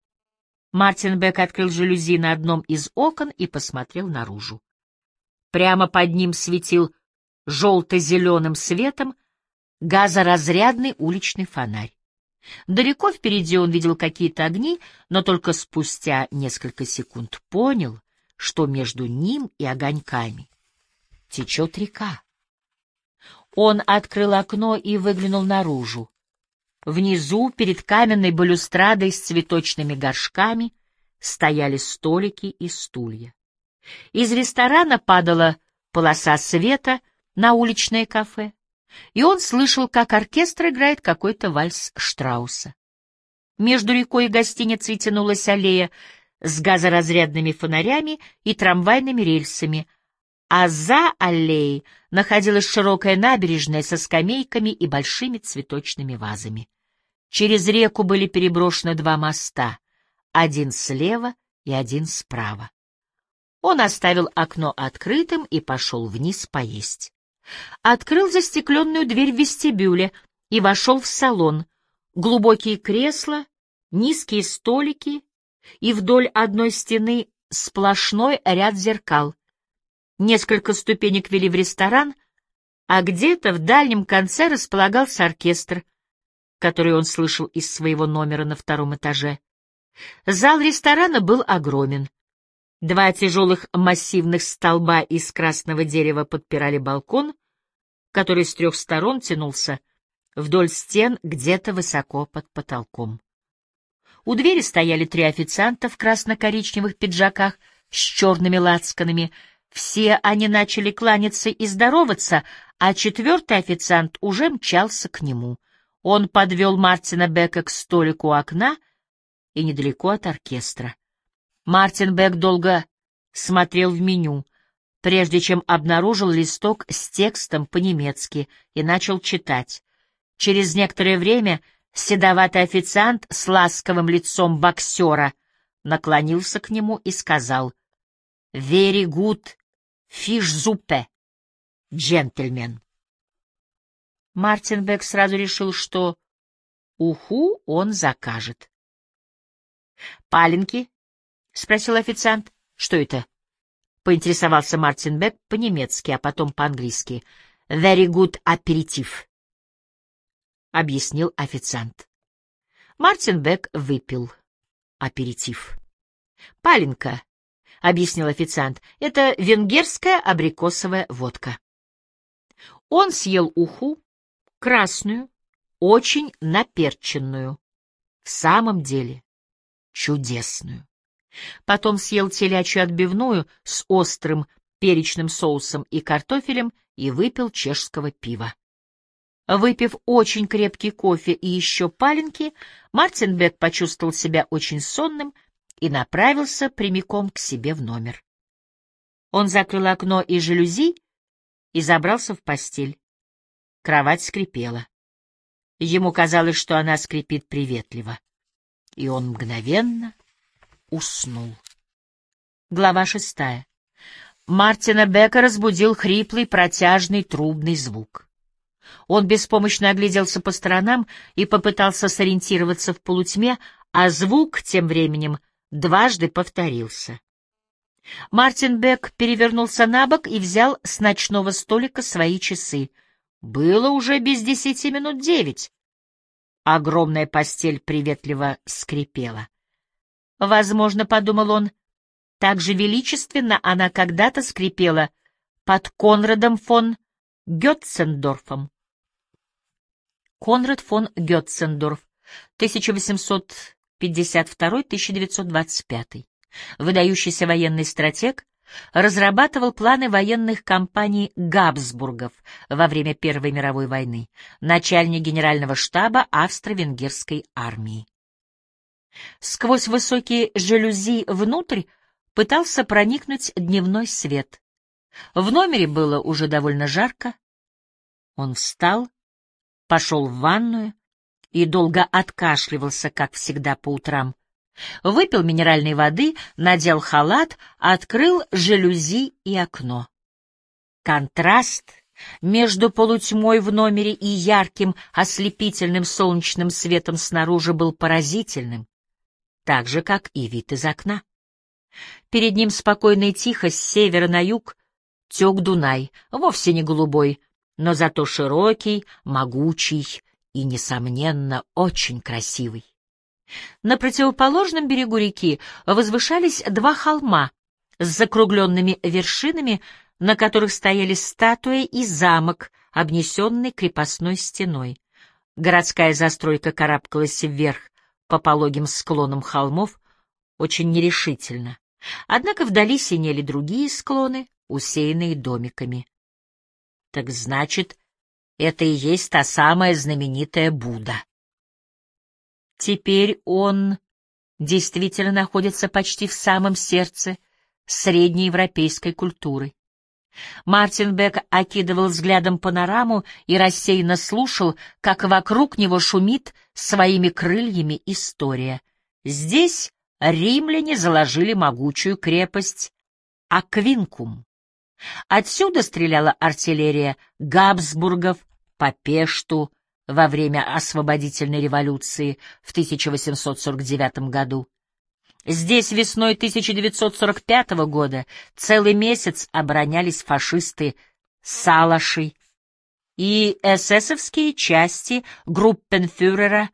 Мартин Бек открыл жалюзи на одном из окон и посмотрел наружу. Прямо под ним светил желто-зеленым светом газоразрядный уличный фонарь. Далеко впереди он видел какие-то огни, но только спустя несколько секунд понял, что между ним и огоньками течет река. Он открыл окно и выглянул наружу. Внизу, перед каменной балюстрадой с цветочными горшками, стояли столики и стулья. Из ресторана падала полоса света на уличное кафе, и он слышал, как оркестр играет какой-то вальс Штрауса. Между рекой и гостиницей тянулась аллея с газоразрядными фонарями и трамвайными рельсами, а за аллеей находилась широкая набережная со скамейками и большими цветочными вазами. Через реку были переброшены два моста, один слева и один справа. Он оставил окно открытым и пошел вниз поесть. Открыл застекленную дверь в вестибюле и вошел в салон. Глубокие кресла, низкие столики и вдоль одной стены сплошной ряд зеркал. Несколько ступенек вели в ресторан, а где-то в дальнем конце располагался оркестр, который он слышал из своего номера на втором этаже. Зал ресторана был огромен. Два тяжелых массивных столба из красного дерева подпирали балкон, который с 3 сторон тянулся вдоль стен где-то высоко под потолком. У двери стояли 3 официанта в красно-коричневых пиджаках с черными лацканами. Все они начали кланяться и здороваться, а 4-й официант уже мчался к нему. Он подвел Мартина Бека к столику у окна и недалеко от оркестра. Мартин Бек долго смотрел в меню, прежде чем обнаружил листок с текстом по-немецки и начал читать. Через некоторое время седоватый официант с ласковым лицом боксера наклонился к нему и сказал: «Very good Fischsuppe, джентльмен». Мартин Бек сразу решил, что уху он закажет. «Паленки?» — спросил официант. «Что это?» — поинтересовался Мартин Бек по-немецки, а потом по-английски. «Very good aperitif», — объяснил официант. Мартин Бек выпил аперитив. «Паленка», — объяснил официант, — «это венгерская абрикосовая водка». Он съел уху, красную, очень наперченную, в самом деле чудесную. Потом съел телячью отбивную с острым перечным соусом и картофелем и выпил чешского пива. Выпив очень крепкий кофе и еще паленки, Мартин Бек почувствовал себя очень сонным и направился прямиком к себе в номер. Он закрыл окно и жалюзи и забрался в постель. Кровать скрипела. Ему казалось, что она скрипит приветливо, и он мгновенно уснул. Глава 6. Мартина Бека разбудил хриплый, протяжный, трубный звук. Он беспомощно огляделся по сторонам и попытался сориентироваться в полутьме, а звук тем временем дважды повторился. Мартин Бек перевернулся на бок и взял с ночного столика свои часы. Было уже без 9:10. Огромная постель приветливо скрипела. Возможно, — подумал он, — так же величественно она когда-то скрипела под Конрадом фон Гётцендорфом. Конрад фон Гётцендорф, 1852-1925, выдающийся военный стратег, разрабатывал планы военных кампаний Габсбургов во время Первой мировой войны, начальник генерального штаба австро-венгерской армии. Сквозь высокие жалюзи внутрь пытался проникнуть дневной свет. В номере было уже довольно жарко. Он встал, пошел в ванную и долго откашливался, как всегда по утрам. Выпил минеральной воды, надел халат, открыл жалюзи и окно. Контраст между полутьмой в номере и ярким, ослепительным солнечным светом снаружи был поразительным, так же, как и вид из окна. Перед ним спокойно и тихо с севера на юг тек Дунай, вовсе не голубой, но зато широкий, могучий и, несомненно, очень красивый. На противоположном берегу реки возвышались два холма с закругленными вершинами, на которых стояли статуя и замок, обнесенный крепостной стеной. Городская застройка карабкалась вверх по пологим склонам холмов очень нерешительно. Однако вдали синели другие склоны, усеянные домиками. Так значит, это и есть та самая знаменитая Будда. Теперь он действительно находится почти в самом сердце среднеевропейской культуры. Мартин Бек окидывал взглядом панораму и рассеянно слушал, как вокруг него шумит своими крыльями история. Здесь римляне заложили могучую крепость Аквинкум. Отсюда стреляла артиллерия Габсбургов по Пешту во время освободительной революции в 1849 году. Здесь весной 1945 года целый месяц оборонялись фашисты Салаши и эсэсовские части группенфюрера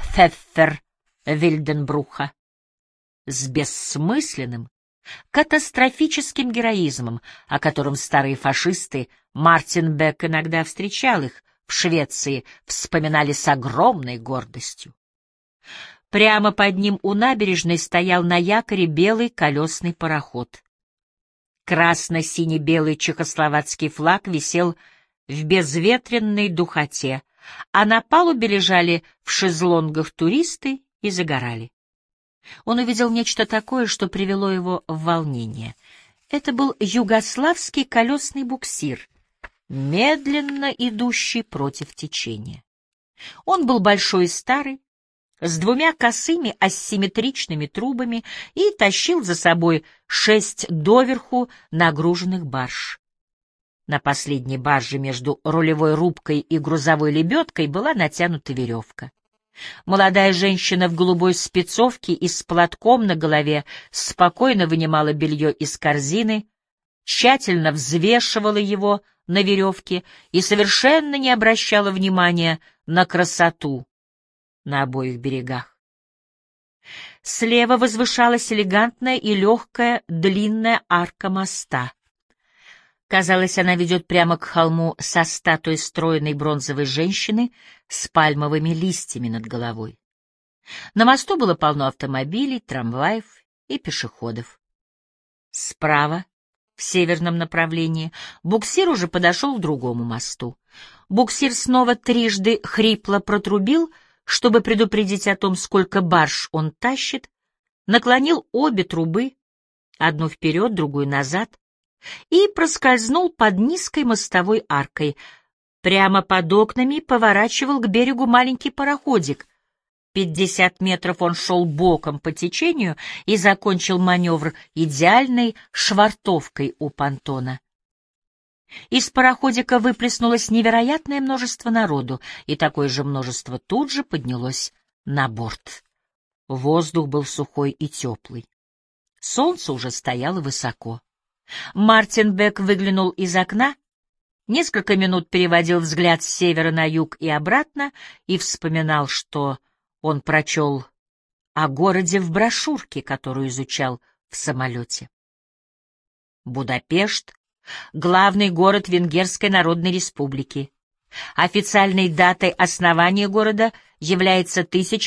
Пфеффер-Вильденбруха. С бессмысленным, катастрофическим героизмом, о котором старые фашисты, Мартин Бек иногда встречал их в Швеции, вспоминали с огромной гордостью. Прямо под ним у набережной стоял на якоре белый колесный пароход. Красно-сине-белый чехословацкий флаг висел в безветренной духоте, а на палубе лежали в шезлонгах туристы и загорали. Он увидел нечто такое, что привело его в волнение. Это был югославский колесный буксир, медленно идущий против течения. Он был большой и старый, с двумя косыми асимметричными трубами и тащил за собой 6 доверху нагруженных барж. На последней барже между рулевой рубкой и грузовой лебедкой была натянута веревка. Молодая женщина в голубой спецовке и с платком на голове спокойно вынимала белье из корзины, тщательно взвешивала его на веревке и совершенно не обращала внимания на красоту на обоих берегах. Слева возвышалась элегантная и легкая длинная арка моста. Казалось, она ведет прямо к холму со статуей стройной бронзовой женщины с пальмовыми листьями над головой. На мосту было полно автомобилей, трамваев и пешеходов. Справа, в северном направлении, буксир уже подошел к другому мосту. Буксир снова трижды хрипло протрубил, чтобы предупредить о том, сколько барж он тащит, наклонил обе трубы, одну вперед, другую назад, и проскользнул под низкой мостовой аркой. Прямо под окнами поворачивал к берегу маленький пароходик. 50 метров он шел боком по течению и закончил маневр идеальной швартовкой у понтона. Из пароходика выплеснулось невероятное множество народу, и такое же множество тут же поднялось на борт. Воздух был сухой и теплый. Солнце уже стояло высоко. Мартин Бек выглянул из окна, несколько минут переводил взгляд с севера на юг и обратно и вспоминал, что он прочел о городе в брошюрке, которую изучал в самолете. Будапешт — главный город Венгерской Народной Республики. Официальной датой основания города является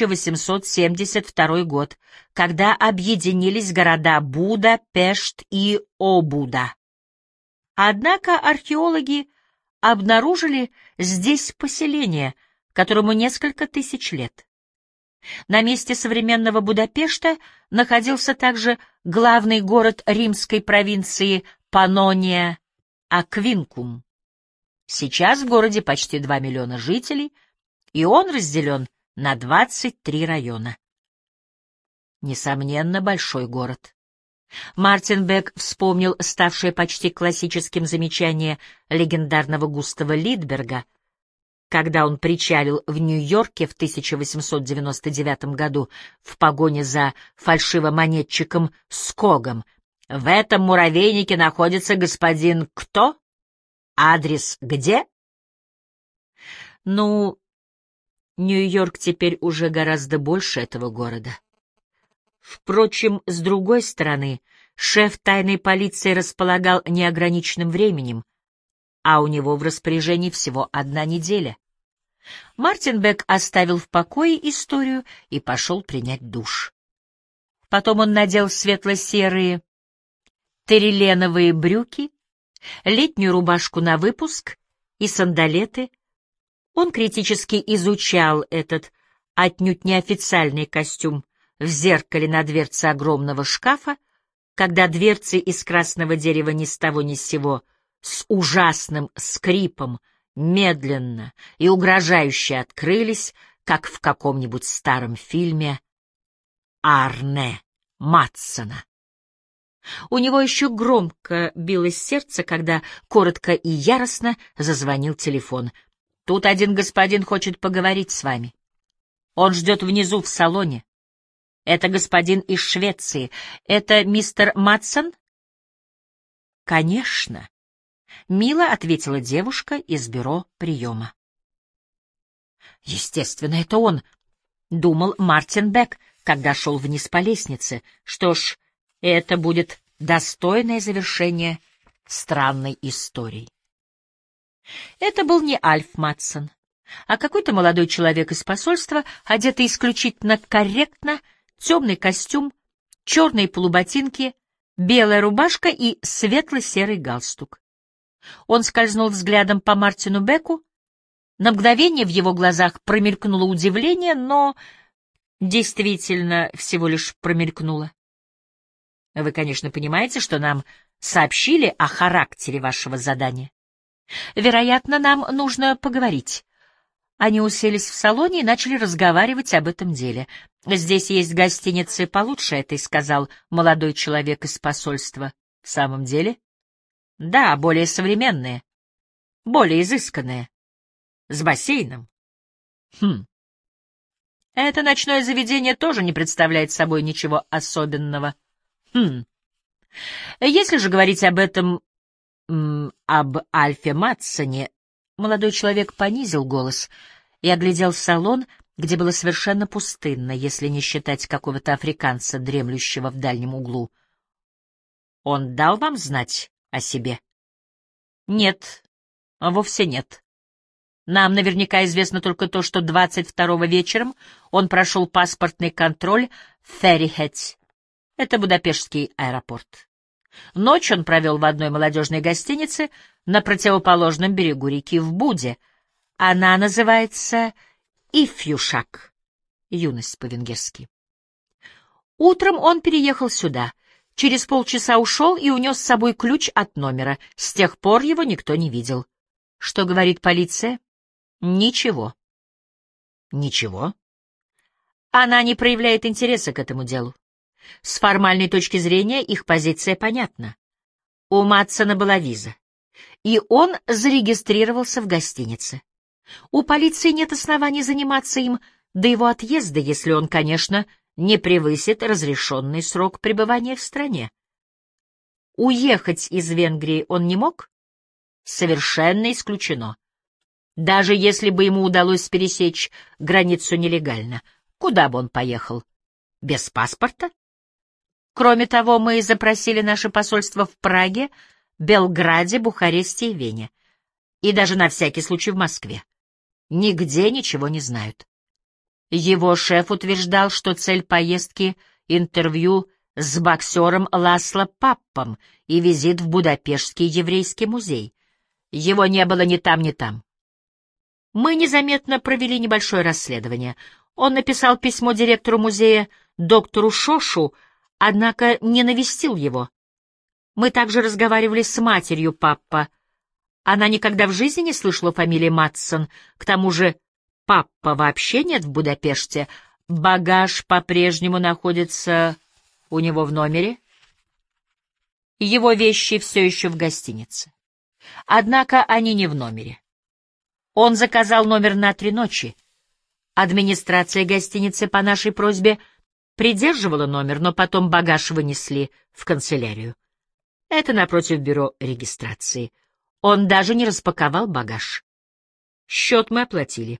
1872 год, когда объединились города Буда, Пешт и Обуда. Однако археологи обнаружили здесь поселение, которому несколько тысяч лет. На месте современного Будапешта находился также главный город римской провинции Паннония Аквинкум. Сейчас в городе почти 2 миллиона жителей, и он разделен на 23 района. Несомненно, большой город. Мартин Бек вспомнил ставшее почти классическим замечание легендарного Густава Литберга, когда он причалил в Нью-Йорке в 1899 году в погоне за фальшивомонетчиком Скогом. «В этом муравейнике находится господин кто? Адрес где?» Ну, Нью-Йорк теперь уже гораздо больше этого города. Впрочем, с другой стороны, шеф тайной полиции располагал неограниченным временем. а у него в распоряжении всего 1 неделя. Мартин Бек оставил в покое историю и пошел принять душ. Потом он надел светло-серые териленовые брюки, летнюю рубашку на выпуск и сандалеты. Он критически изучал этот отнюдь неофициальный костюм в зеркале на дверце огромного шкафа, когда дверцы из красного дерева ни с того ни с сего с ужасным скрипом медленно и угрожающе открылись, как в каком-нибудь старом фильме Арне Матсона. У него еще громко билось сердце, когда коротко и яростно зазвонил телефон. «Тут один господин хочет поговорить с вами. Он ждет внизу в салоне. Это господин из Швеции. Это мистер Матсон?» «Конечно», — мило ответила девушка из бюро приема. «Естественно, это он», — думал Мартин Бек, когда шел вниз по лестнице. Что ж, это будет достойное завершение странной истории. Это был не Альф Матсон, а какой-то молодой человек из посольства, одетый исключительно корректно, темный костюм, черные полуботинки, белая рубашка и светло-серый галстук. Он скользнул взглядом по Мартину Беку. На мгновение в его глазах промелькнуло удивление, но действительно всего лишь промелькнуло. Вы, конечно, понимаете, что нам сообщили о характере вашего задания. Вероятно, нам нужно поговорить. Они уселись в салоне и начали разговаривать об этом деле. «Здесь есть гостиницы получше этой», — сказал молодой человек из посольства. «В самом деле?» «Да, более современные, более изысканные, с бассейном». «Хм. Это ночное заведение тоже не представляет собой ничего особенного». «Хм. Если же говорить об этом, об Альфе Матсоне...» Молодой человек понизил голос и оглядел салон, где было совершенно пустынно, если не считать какого-то африканца, дремлющего в дальнем углу. «Он дал вам знать о себе?» «Нет, вовсе нет. Нам наверняка известно только то, что 22-го вечером он прошел паспортный контроль в Феррихетте. Это Будапештский аэропорт. Ночь он провел в одной молодежной гостинице на противоположном берегу реки в Буде. Она называется Ифьюшак, юность по-венгерски. Утром он переехал сюда. Через полчаса ушел и унес с собой ключ от номера. С тех пор его никто не видел. Что говорит полиция? Ничего. Ничего? Она не проявляет интереса к этому делу. С формальной точки зрения их позиция понятна. У Матсона была виза, и он зарегистрировался в гостинице. У полиции нет оснований заниматься им до его отъезда, если он, конечно, не превысит разрешенный срок пребывания в стране. Уехать из Венгрии он не мог? Совершенно исключено. Даже если бы ему удалось пересечь границу нелегально, куда бы он поехал? Без паспорта? Кроме того, мы запросили наше посольство в Праге, Белграде, Бухаресте и Вене. И даже на всякий случай в Москве. Нигде ничего не знают. Его шеф утверждал, что цель поездки — интервью с боксером Ласло Паппом и визит в Будапештский еврейский музей. Его не было ни там, ни там. Мы незаметно провели небольшое расследование. Он написал письмо директору музея, доктору Шошу, однако не навестил его. Мы также разговаривали с матерью Паппа. Она никогда в жизни не слышала фамилии Матсон. К тому же Паппа вообще нет в Будапеште. Багаж по-прежнему находится у него в номере. Его вещи все еще в гостинице. Однако они не в номере. Он заказал номер на 3 ночи. Администрация гостиницы по нашей просьбе придерживала номер, но потом багаж вынесли в канцелярию. Это напротив бюро регистрации. Он даже не распаковал багаж. Счет мы оплатили.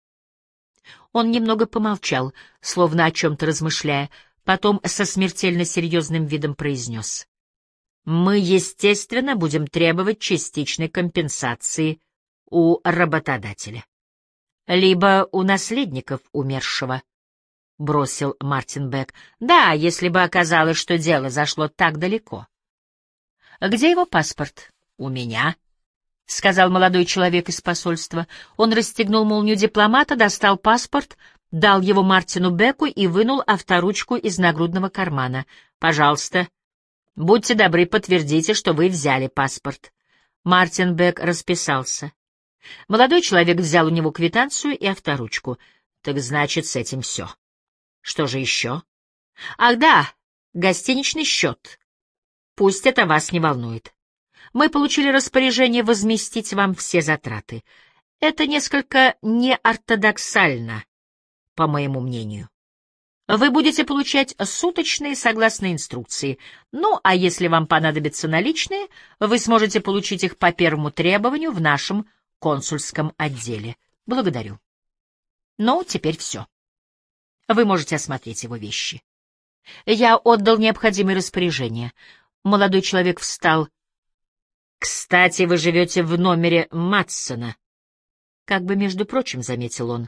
Он немного помолчал, словно о чем-то размышляя, потом со смертельно серьезным видом произнес. Мы, естественно, будем требовать частичной компенсации у работодателя. Либо у наследников умершего, — бросил Мартин Бек. Да, если бы оказалось, что дело зашло так далеко. Где его паспорт? У меня, — сказал молодой человек из посольства. Он расстегнул молнию дипломата, достал паспорт, дал его Мартину Беку и вынул авторучку из нагрудного кармана. Пожалуйста, будьте добры, подтвердите, что вы взяли паспорт. Мартин Бек расписался. Молодой человек взял у него квитанцию и авторучку. Так значит, с этим все. Что же еще? Ах да, гостиничный счет. Пусть это вас не волнует. Мы получили распоряжение возместить вам все затраты. Это несколько неортодоксально, по моему мнению. Вы будете получать суточные согласно инструкции. Ну, а если вам понадобятся наличные, вы сможете получить их по первому требованию в нашем консульском отделе. Благодарю. Ну, теперь все. Вы можете осмотреть его вещи. Я отдал необходимые распоряжения. Молодой человек встал. Кстати, вы живете в номере Матсона. Как бы, между прочим, заметил он.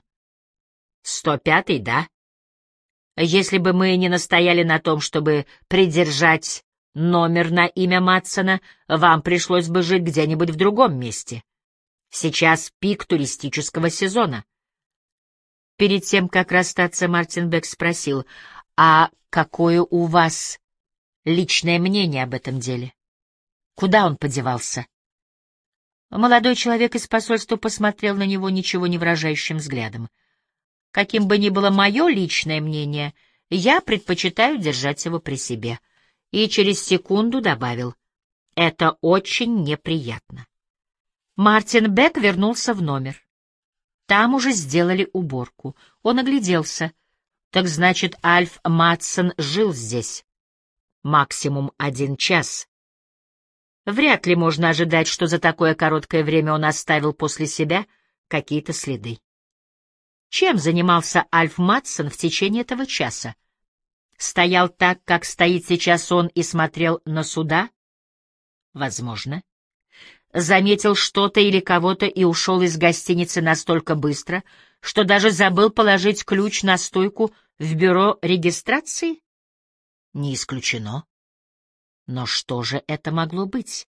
105-й, да? Если бы мы не настояли на том, чтобы придержать номер на имя Матсона, вам пришлось бы жить где-нибудь в другом месте. Сейчас пик туристического сезона. Перед тем, как расстаться, Мартин Бек спросил, а какое у вас личное мнение об этом деле? Куда он подевался? Молодой человек из посольства посмотрел на него ничего не выражающим взглядом. Каким бы ни было мое личное мнение, я предпочитаю держать его при себе. И через секунду добавил, это очень неприятно. Мартин Бек вернулся в номер. Там уже сделали уборку. Он огляделся. Так значит, Альф Матсон жил здесь. Максимум 1 час. Вряд ли можно ожидать, что за такое короткое время он оставил после себя какие-то следы. Чем занимался Альф Матсон в течение этого часа? Стоял так, как стоит сейчас он, и смотрел на суда? Возможно. Заметил что-то или кого-то и ушел из гостиницы настолько быстро, что даже забыл положить ключ на стойку в бюро регистрации? Не исключено. Но что же это могло быть?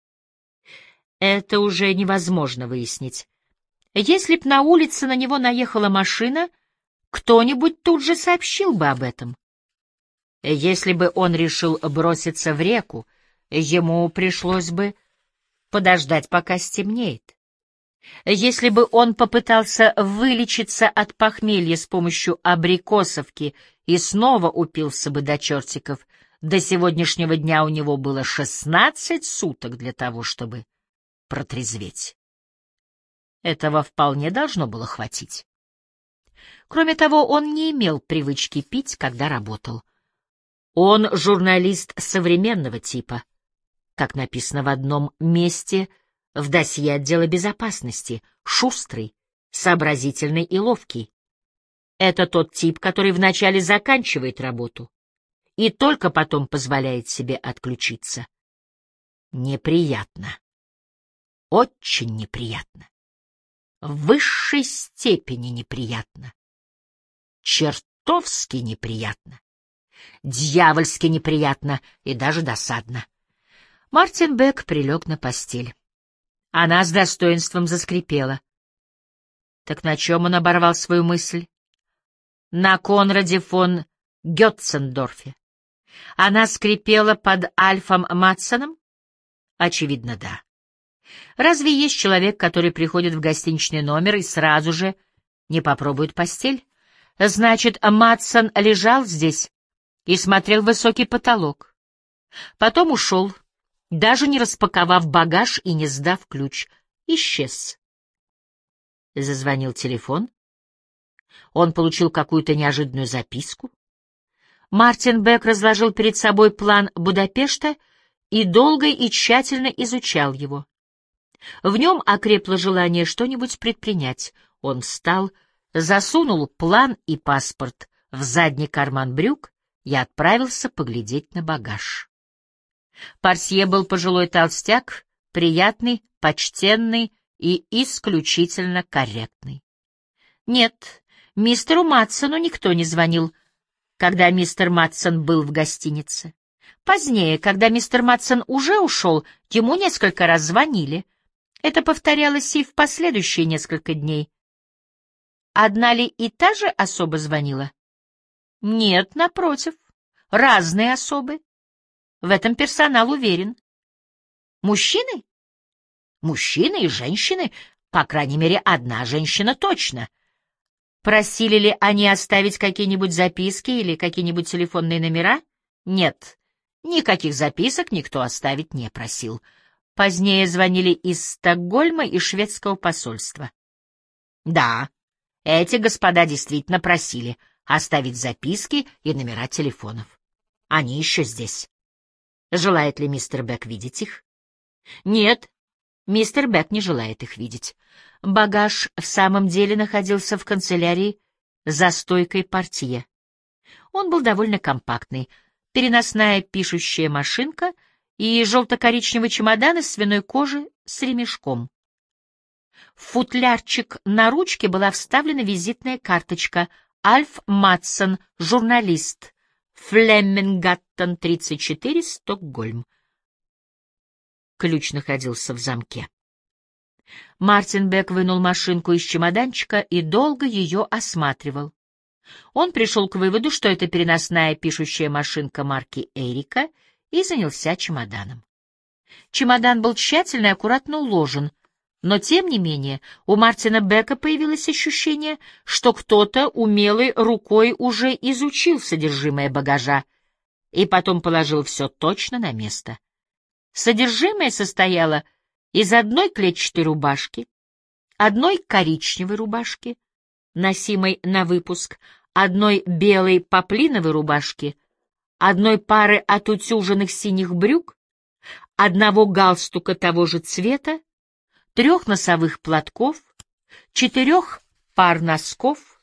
Это уже невозможно выяснить. Если б на улице на него наехала машина, кто-нибудь тут же сообщил бы об этом. Если бы он решил броситься в реку, ему пришлось бы подождать, пока стемнеет. Если бы он попытался вылечиться от похмелья с помощью абрикосовки и снова упился бы до чертиков, до сегодняшнего дня у него было 16 суток для того, чтобы протрезветь. Этого вполне должно было хватить. Кроме того, он не имел привычки пить, когда работал. Он журналист современного типа, как написано в одном месте в досье отдела безопасности, шустрый, сообразительный и ловкий. Это тот тип, который вначале заканчивает работу и только потом позволяет себе отключиться. Неприятно. Очень неприятно. В высшей степени неприятно. Чертовски неприятно. Дьявольски неприятно и даже досадно. Мартин Бек прилег на постель. Она с достоинством заскрипела. Так на чем он оборвал свою мысль? На Конраде фон Гетцендорфе. Она скрипела под Альфом Матсоном? Очевидно, да. Разве есть человек, который приходит в гостиничный номер и сразу же не попробует постель? Значит, Матсон лежал здесь и смотрел в высокий потолок. Потом ушел, даже не распаковав багаж и не сдав ключ. Исчез. Зазвонил телефон. Он получил какую-то неожиданную записку. Мартин Бек разложил перед собой план Будапешта и долго и тщательно изучал его. В нем окрепло желание что-нибудь предпринять. Он встал, засунул план и паспорт в задний карман брюк и отправился поглядеть на багаж. Парсье был пожилой толстяк, приятный, почтенный и исключительно корректный. Нет, мистеру Матсону никто не звонил, когда мистер Матсон был в гостинице. Позднее, когда мистер Матсон уже ушел, ему несколько раз звонили. Это повторялось и в последующие несколько дней. Одна ли и та же особа звонила? Нет, напротив, разные особы. В этом персонал уверен. Мужчины? Мужчины и женщины, по крайней мере, одна женщина точно. Просили ли они оставить какие-нибудь записки или какие-нибудь телефонные номера? Нет, никаких записок никто оставить не просил. Позднее звонили из Стокгольма и шведского посольства. Да, эти господа действительно просили оставить записки и номера телефонов. Они еще здесь. Желает ли мистер Бек видеть их? Нет, мистер Бек не желает их видеть. Багаж в самом деле находился в канцелярии за стойкой портье. Он был довольно компактный. Переносная пишущая машинка и желто-коричневый чемодан из свиной кожи с ремешком. В футлярчик на ручке была вставлена визитная карточка «Альф Матсон, журналист, Флеммингаттен, 34, Стокгольм». Ключ находился в замке. Мартин Бек вынул машинку из чемоданчика и долго ее осматривал. Он пришел к выводу, что это переносная пишущая машинка марки Эрика, и занялся чемоданом. Чемодан был тщательно и аккуратно уложен, но, тем не менее, у Мартина Бека появилось ощущение, что кто-то умелой рукой уже изучил содержимое багажа и потом положил все точно на место. Содержимое состояло из одной клетчатой рубашки, одной коричневой рубашки, носимой на выпуск, одной белой поплиновой рубашки, одной пары отутюженных синих брюк, одного галстука того же цвета, 3 носовых платков, 4 пар носков,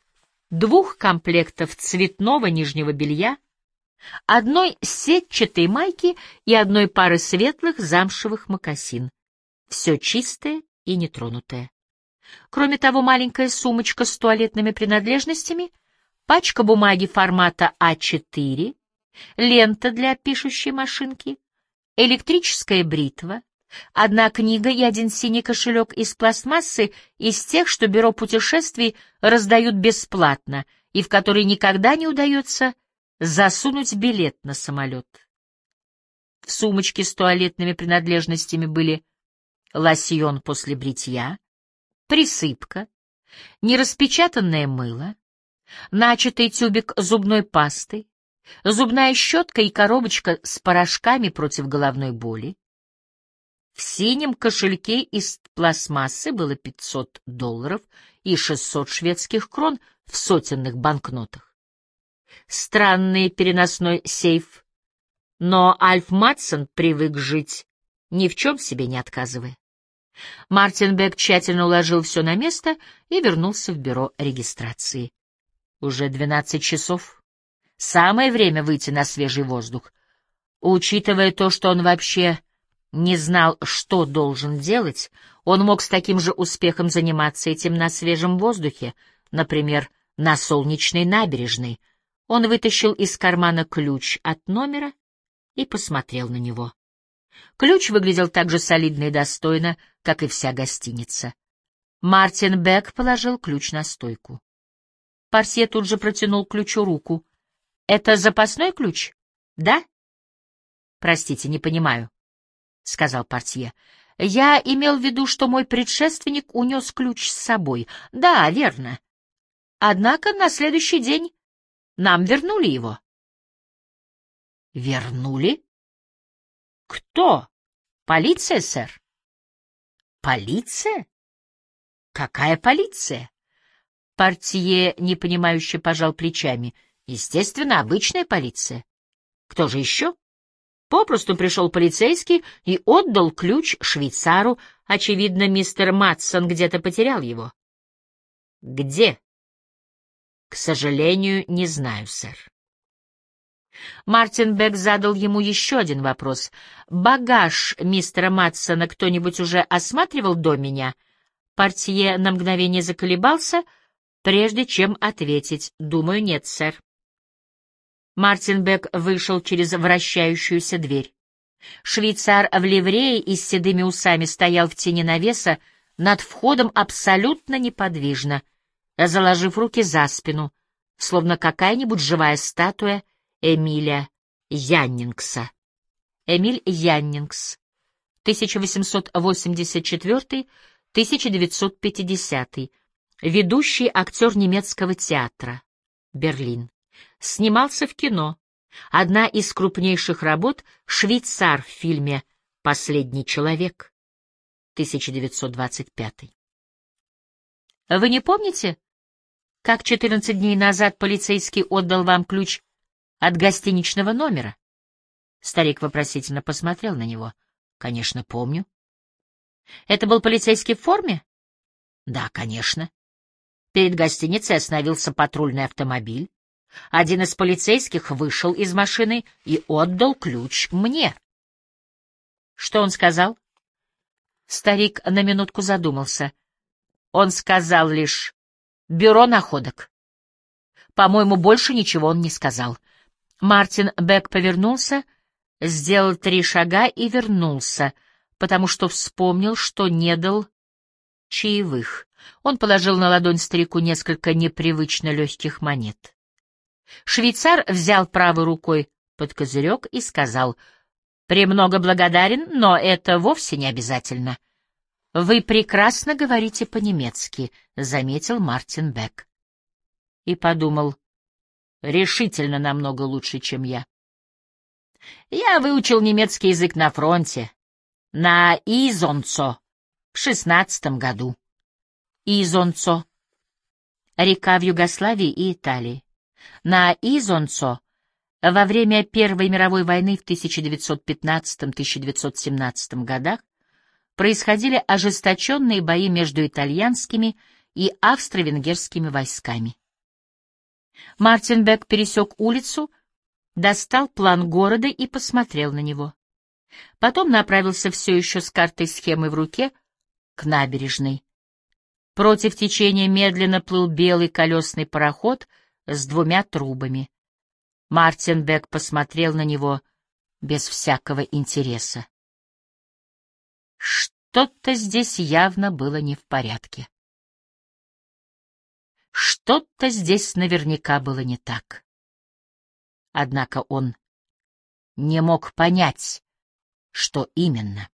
2 комплектов цветного нижнего белья, одной сетчатой майки и одной пары светлых замшевых мокасин. Все чистое и нетронутое. Кроме того, маленькая сумочка с туалетными принадлежностями, пачка бумаги формата А4, лента для пишущей машинки, электрическая бритва, 1 книга и 1 синий кошелек из пластмассы, из тех, что бюро путешествий раздают бесплатно и в которые никогда не удается засунуть билет на самолет. В сумочке с туалетными принадлежностями были лосьон после бритья, присыпка, нераспечатанное мыло, начатый тюбик зубной пасты, зубная щетка и коробочка с порошками против головной боли. В синем кошельке из пластмассы было $500 и 600 шведских крон в сотенных банкнотах. Странный переносной сейф, но Альф Матсон привык жить, ни в чем себе не отказывая. Мартин Бек тщательно уложил все на место и вернулся в бюро регистрации. Уже 12 часов. Самое время выйти на свежий воздух. Учитывая то, что он вообще не знал, что должен делать, он мог с таким же успехом заниматься этим на свежем воздухе, например, на солнечной набережной. Он вытащил из кармана ключ от номера и посмотрел на него. Ключ выглядел так же солидно и достойно, как и вся гостиница. Мартин Бек положил ключ на стойку. Парсье тут же протянул ключу руку. — Это запасной ключ? — Да? — Простите, не понимаю, — сказал портье. — Я имел в виду, что мой предшественник унес ключ с собой. — Да, верно. Однако на следующий день нам вернули его. — Вернули? — Кто? — Полиция, сэр. — Полиция? Какая полиция? Портье непонимающе пожал плечами. — Естественно, обычная полиция. — Кто же еще? Попросту пришел полицейский и отдал ключ швейцару. Очевидно, мистер Матсон где-то потерял его. — Где? — К сожалению, не знаю, сэр. Мартин Бек задал ему еще один вопрос. «Багаж мистера Матсона кто-нибудь уже осматривал до меня?» Портье на мгновение заколебался, прежде чем ответить. «Думаю, нет, сэр». Мартин Бек вышел через вращающуюся дверь. Швейцар в ливрее и с седыми усами стоял в тени навеса над входом абсолютно неподвижно, заложив руки за спину, словно какая-нибудь живая статуя Эмиля Яннингса. Эмиль Яннингс, 1884-1950, ведущий актер немецкого театра, Берлин. Снимался в кино. Одна из крупнейших работ — «Швейцар» в фильме «Последний человек», 1925. Вы не помните, как 14 дней назад полицейский отдал вам ключ от гостиничного номера? Старик вопросительно посмотрел на него. Конечно, помню. Это был полицейский в форме? Да, конечно. Перед гостиницей остановился патрульный автомобиль. Один из полицейских вышел из машины и отдал ключ мне. Что он сказал? Старик на минутку задумался. Он сказал лишь «бюро находок». По-моему, больше ничего он не сказал. Мартин Бек повернулся, сделал 3 шага и вернулся, потому что вспомнил, что не дал чаевых. Он положил на ладонь старику несколько непривычно легких монет. Швейцар взял правой рукой под козырек и сказал: «Премного благодарен, но это вовсе не обязательно». «Вы прекрасно говорите по-немецки», — заметил Мартин Бек. И подумал: решительно намного лучше, чем я. Я выучил немецкий язык на фронте, на Изонцо, в 16 году. Изонцо — река в Югославии и Италии. На Изонцо во время Первой мировой войны в 1915-1917 годах происходили ожесточенные бои между итальянскими и австро-венгерскими войсками. Мартин Бек пересек улицу, достал план города и посмотрел на него. Потом направился все еще с картой-схемой в руке к набережной. Против течения медленно плыл белый колесный пароход с 2 трубами. Мартин Бек посмотрел на него без всякого интереса. Что-то здесь явно было не в порядке. Что-то здесь наверняка было не так. Однако он не мог понять, что именно.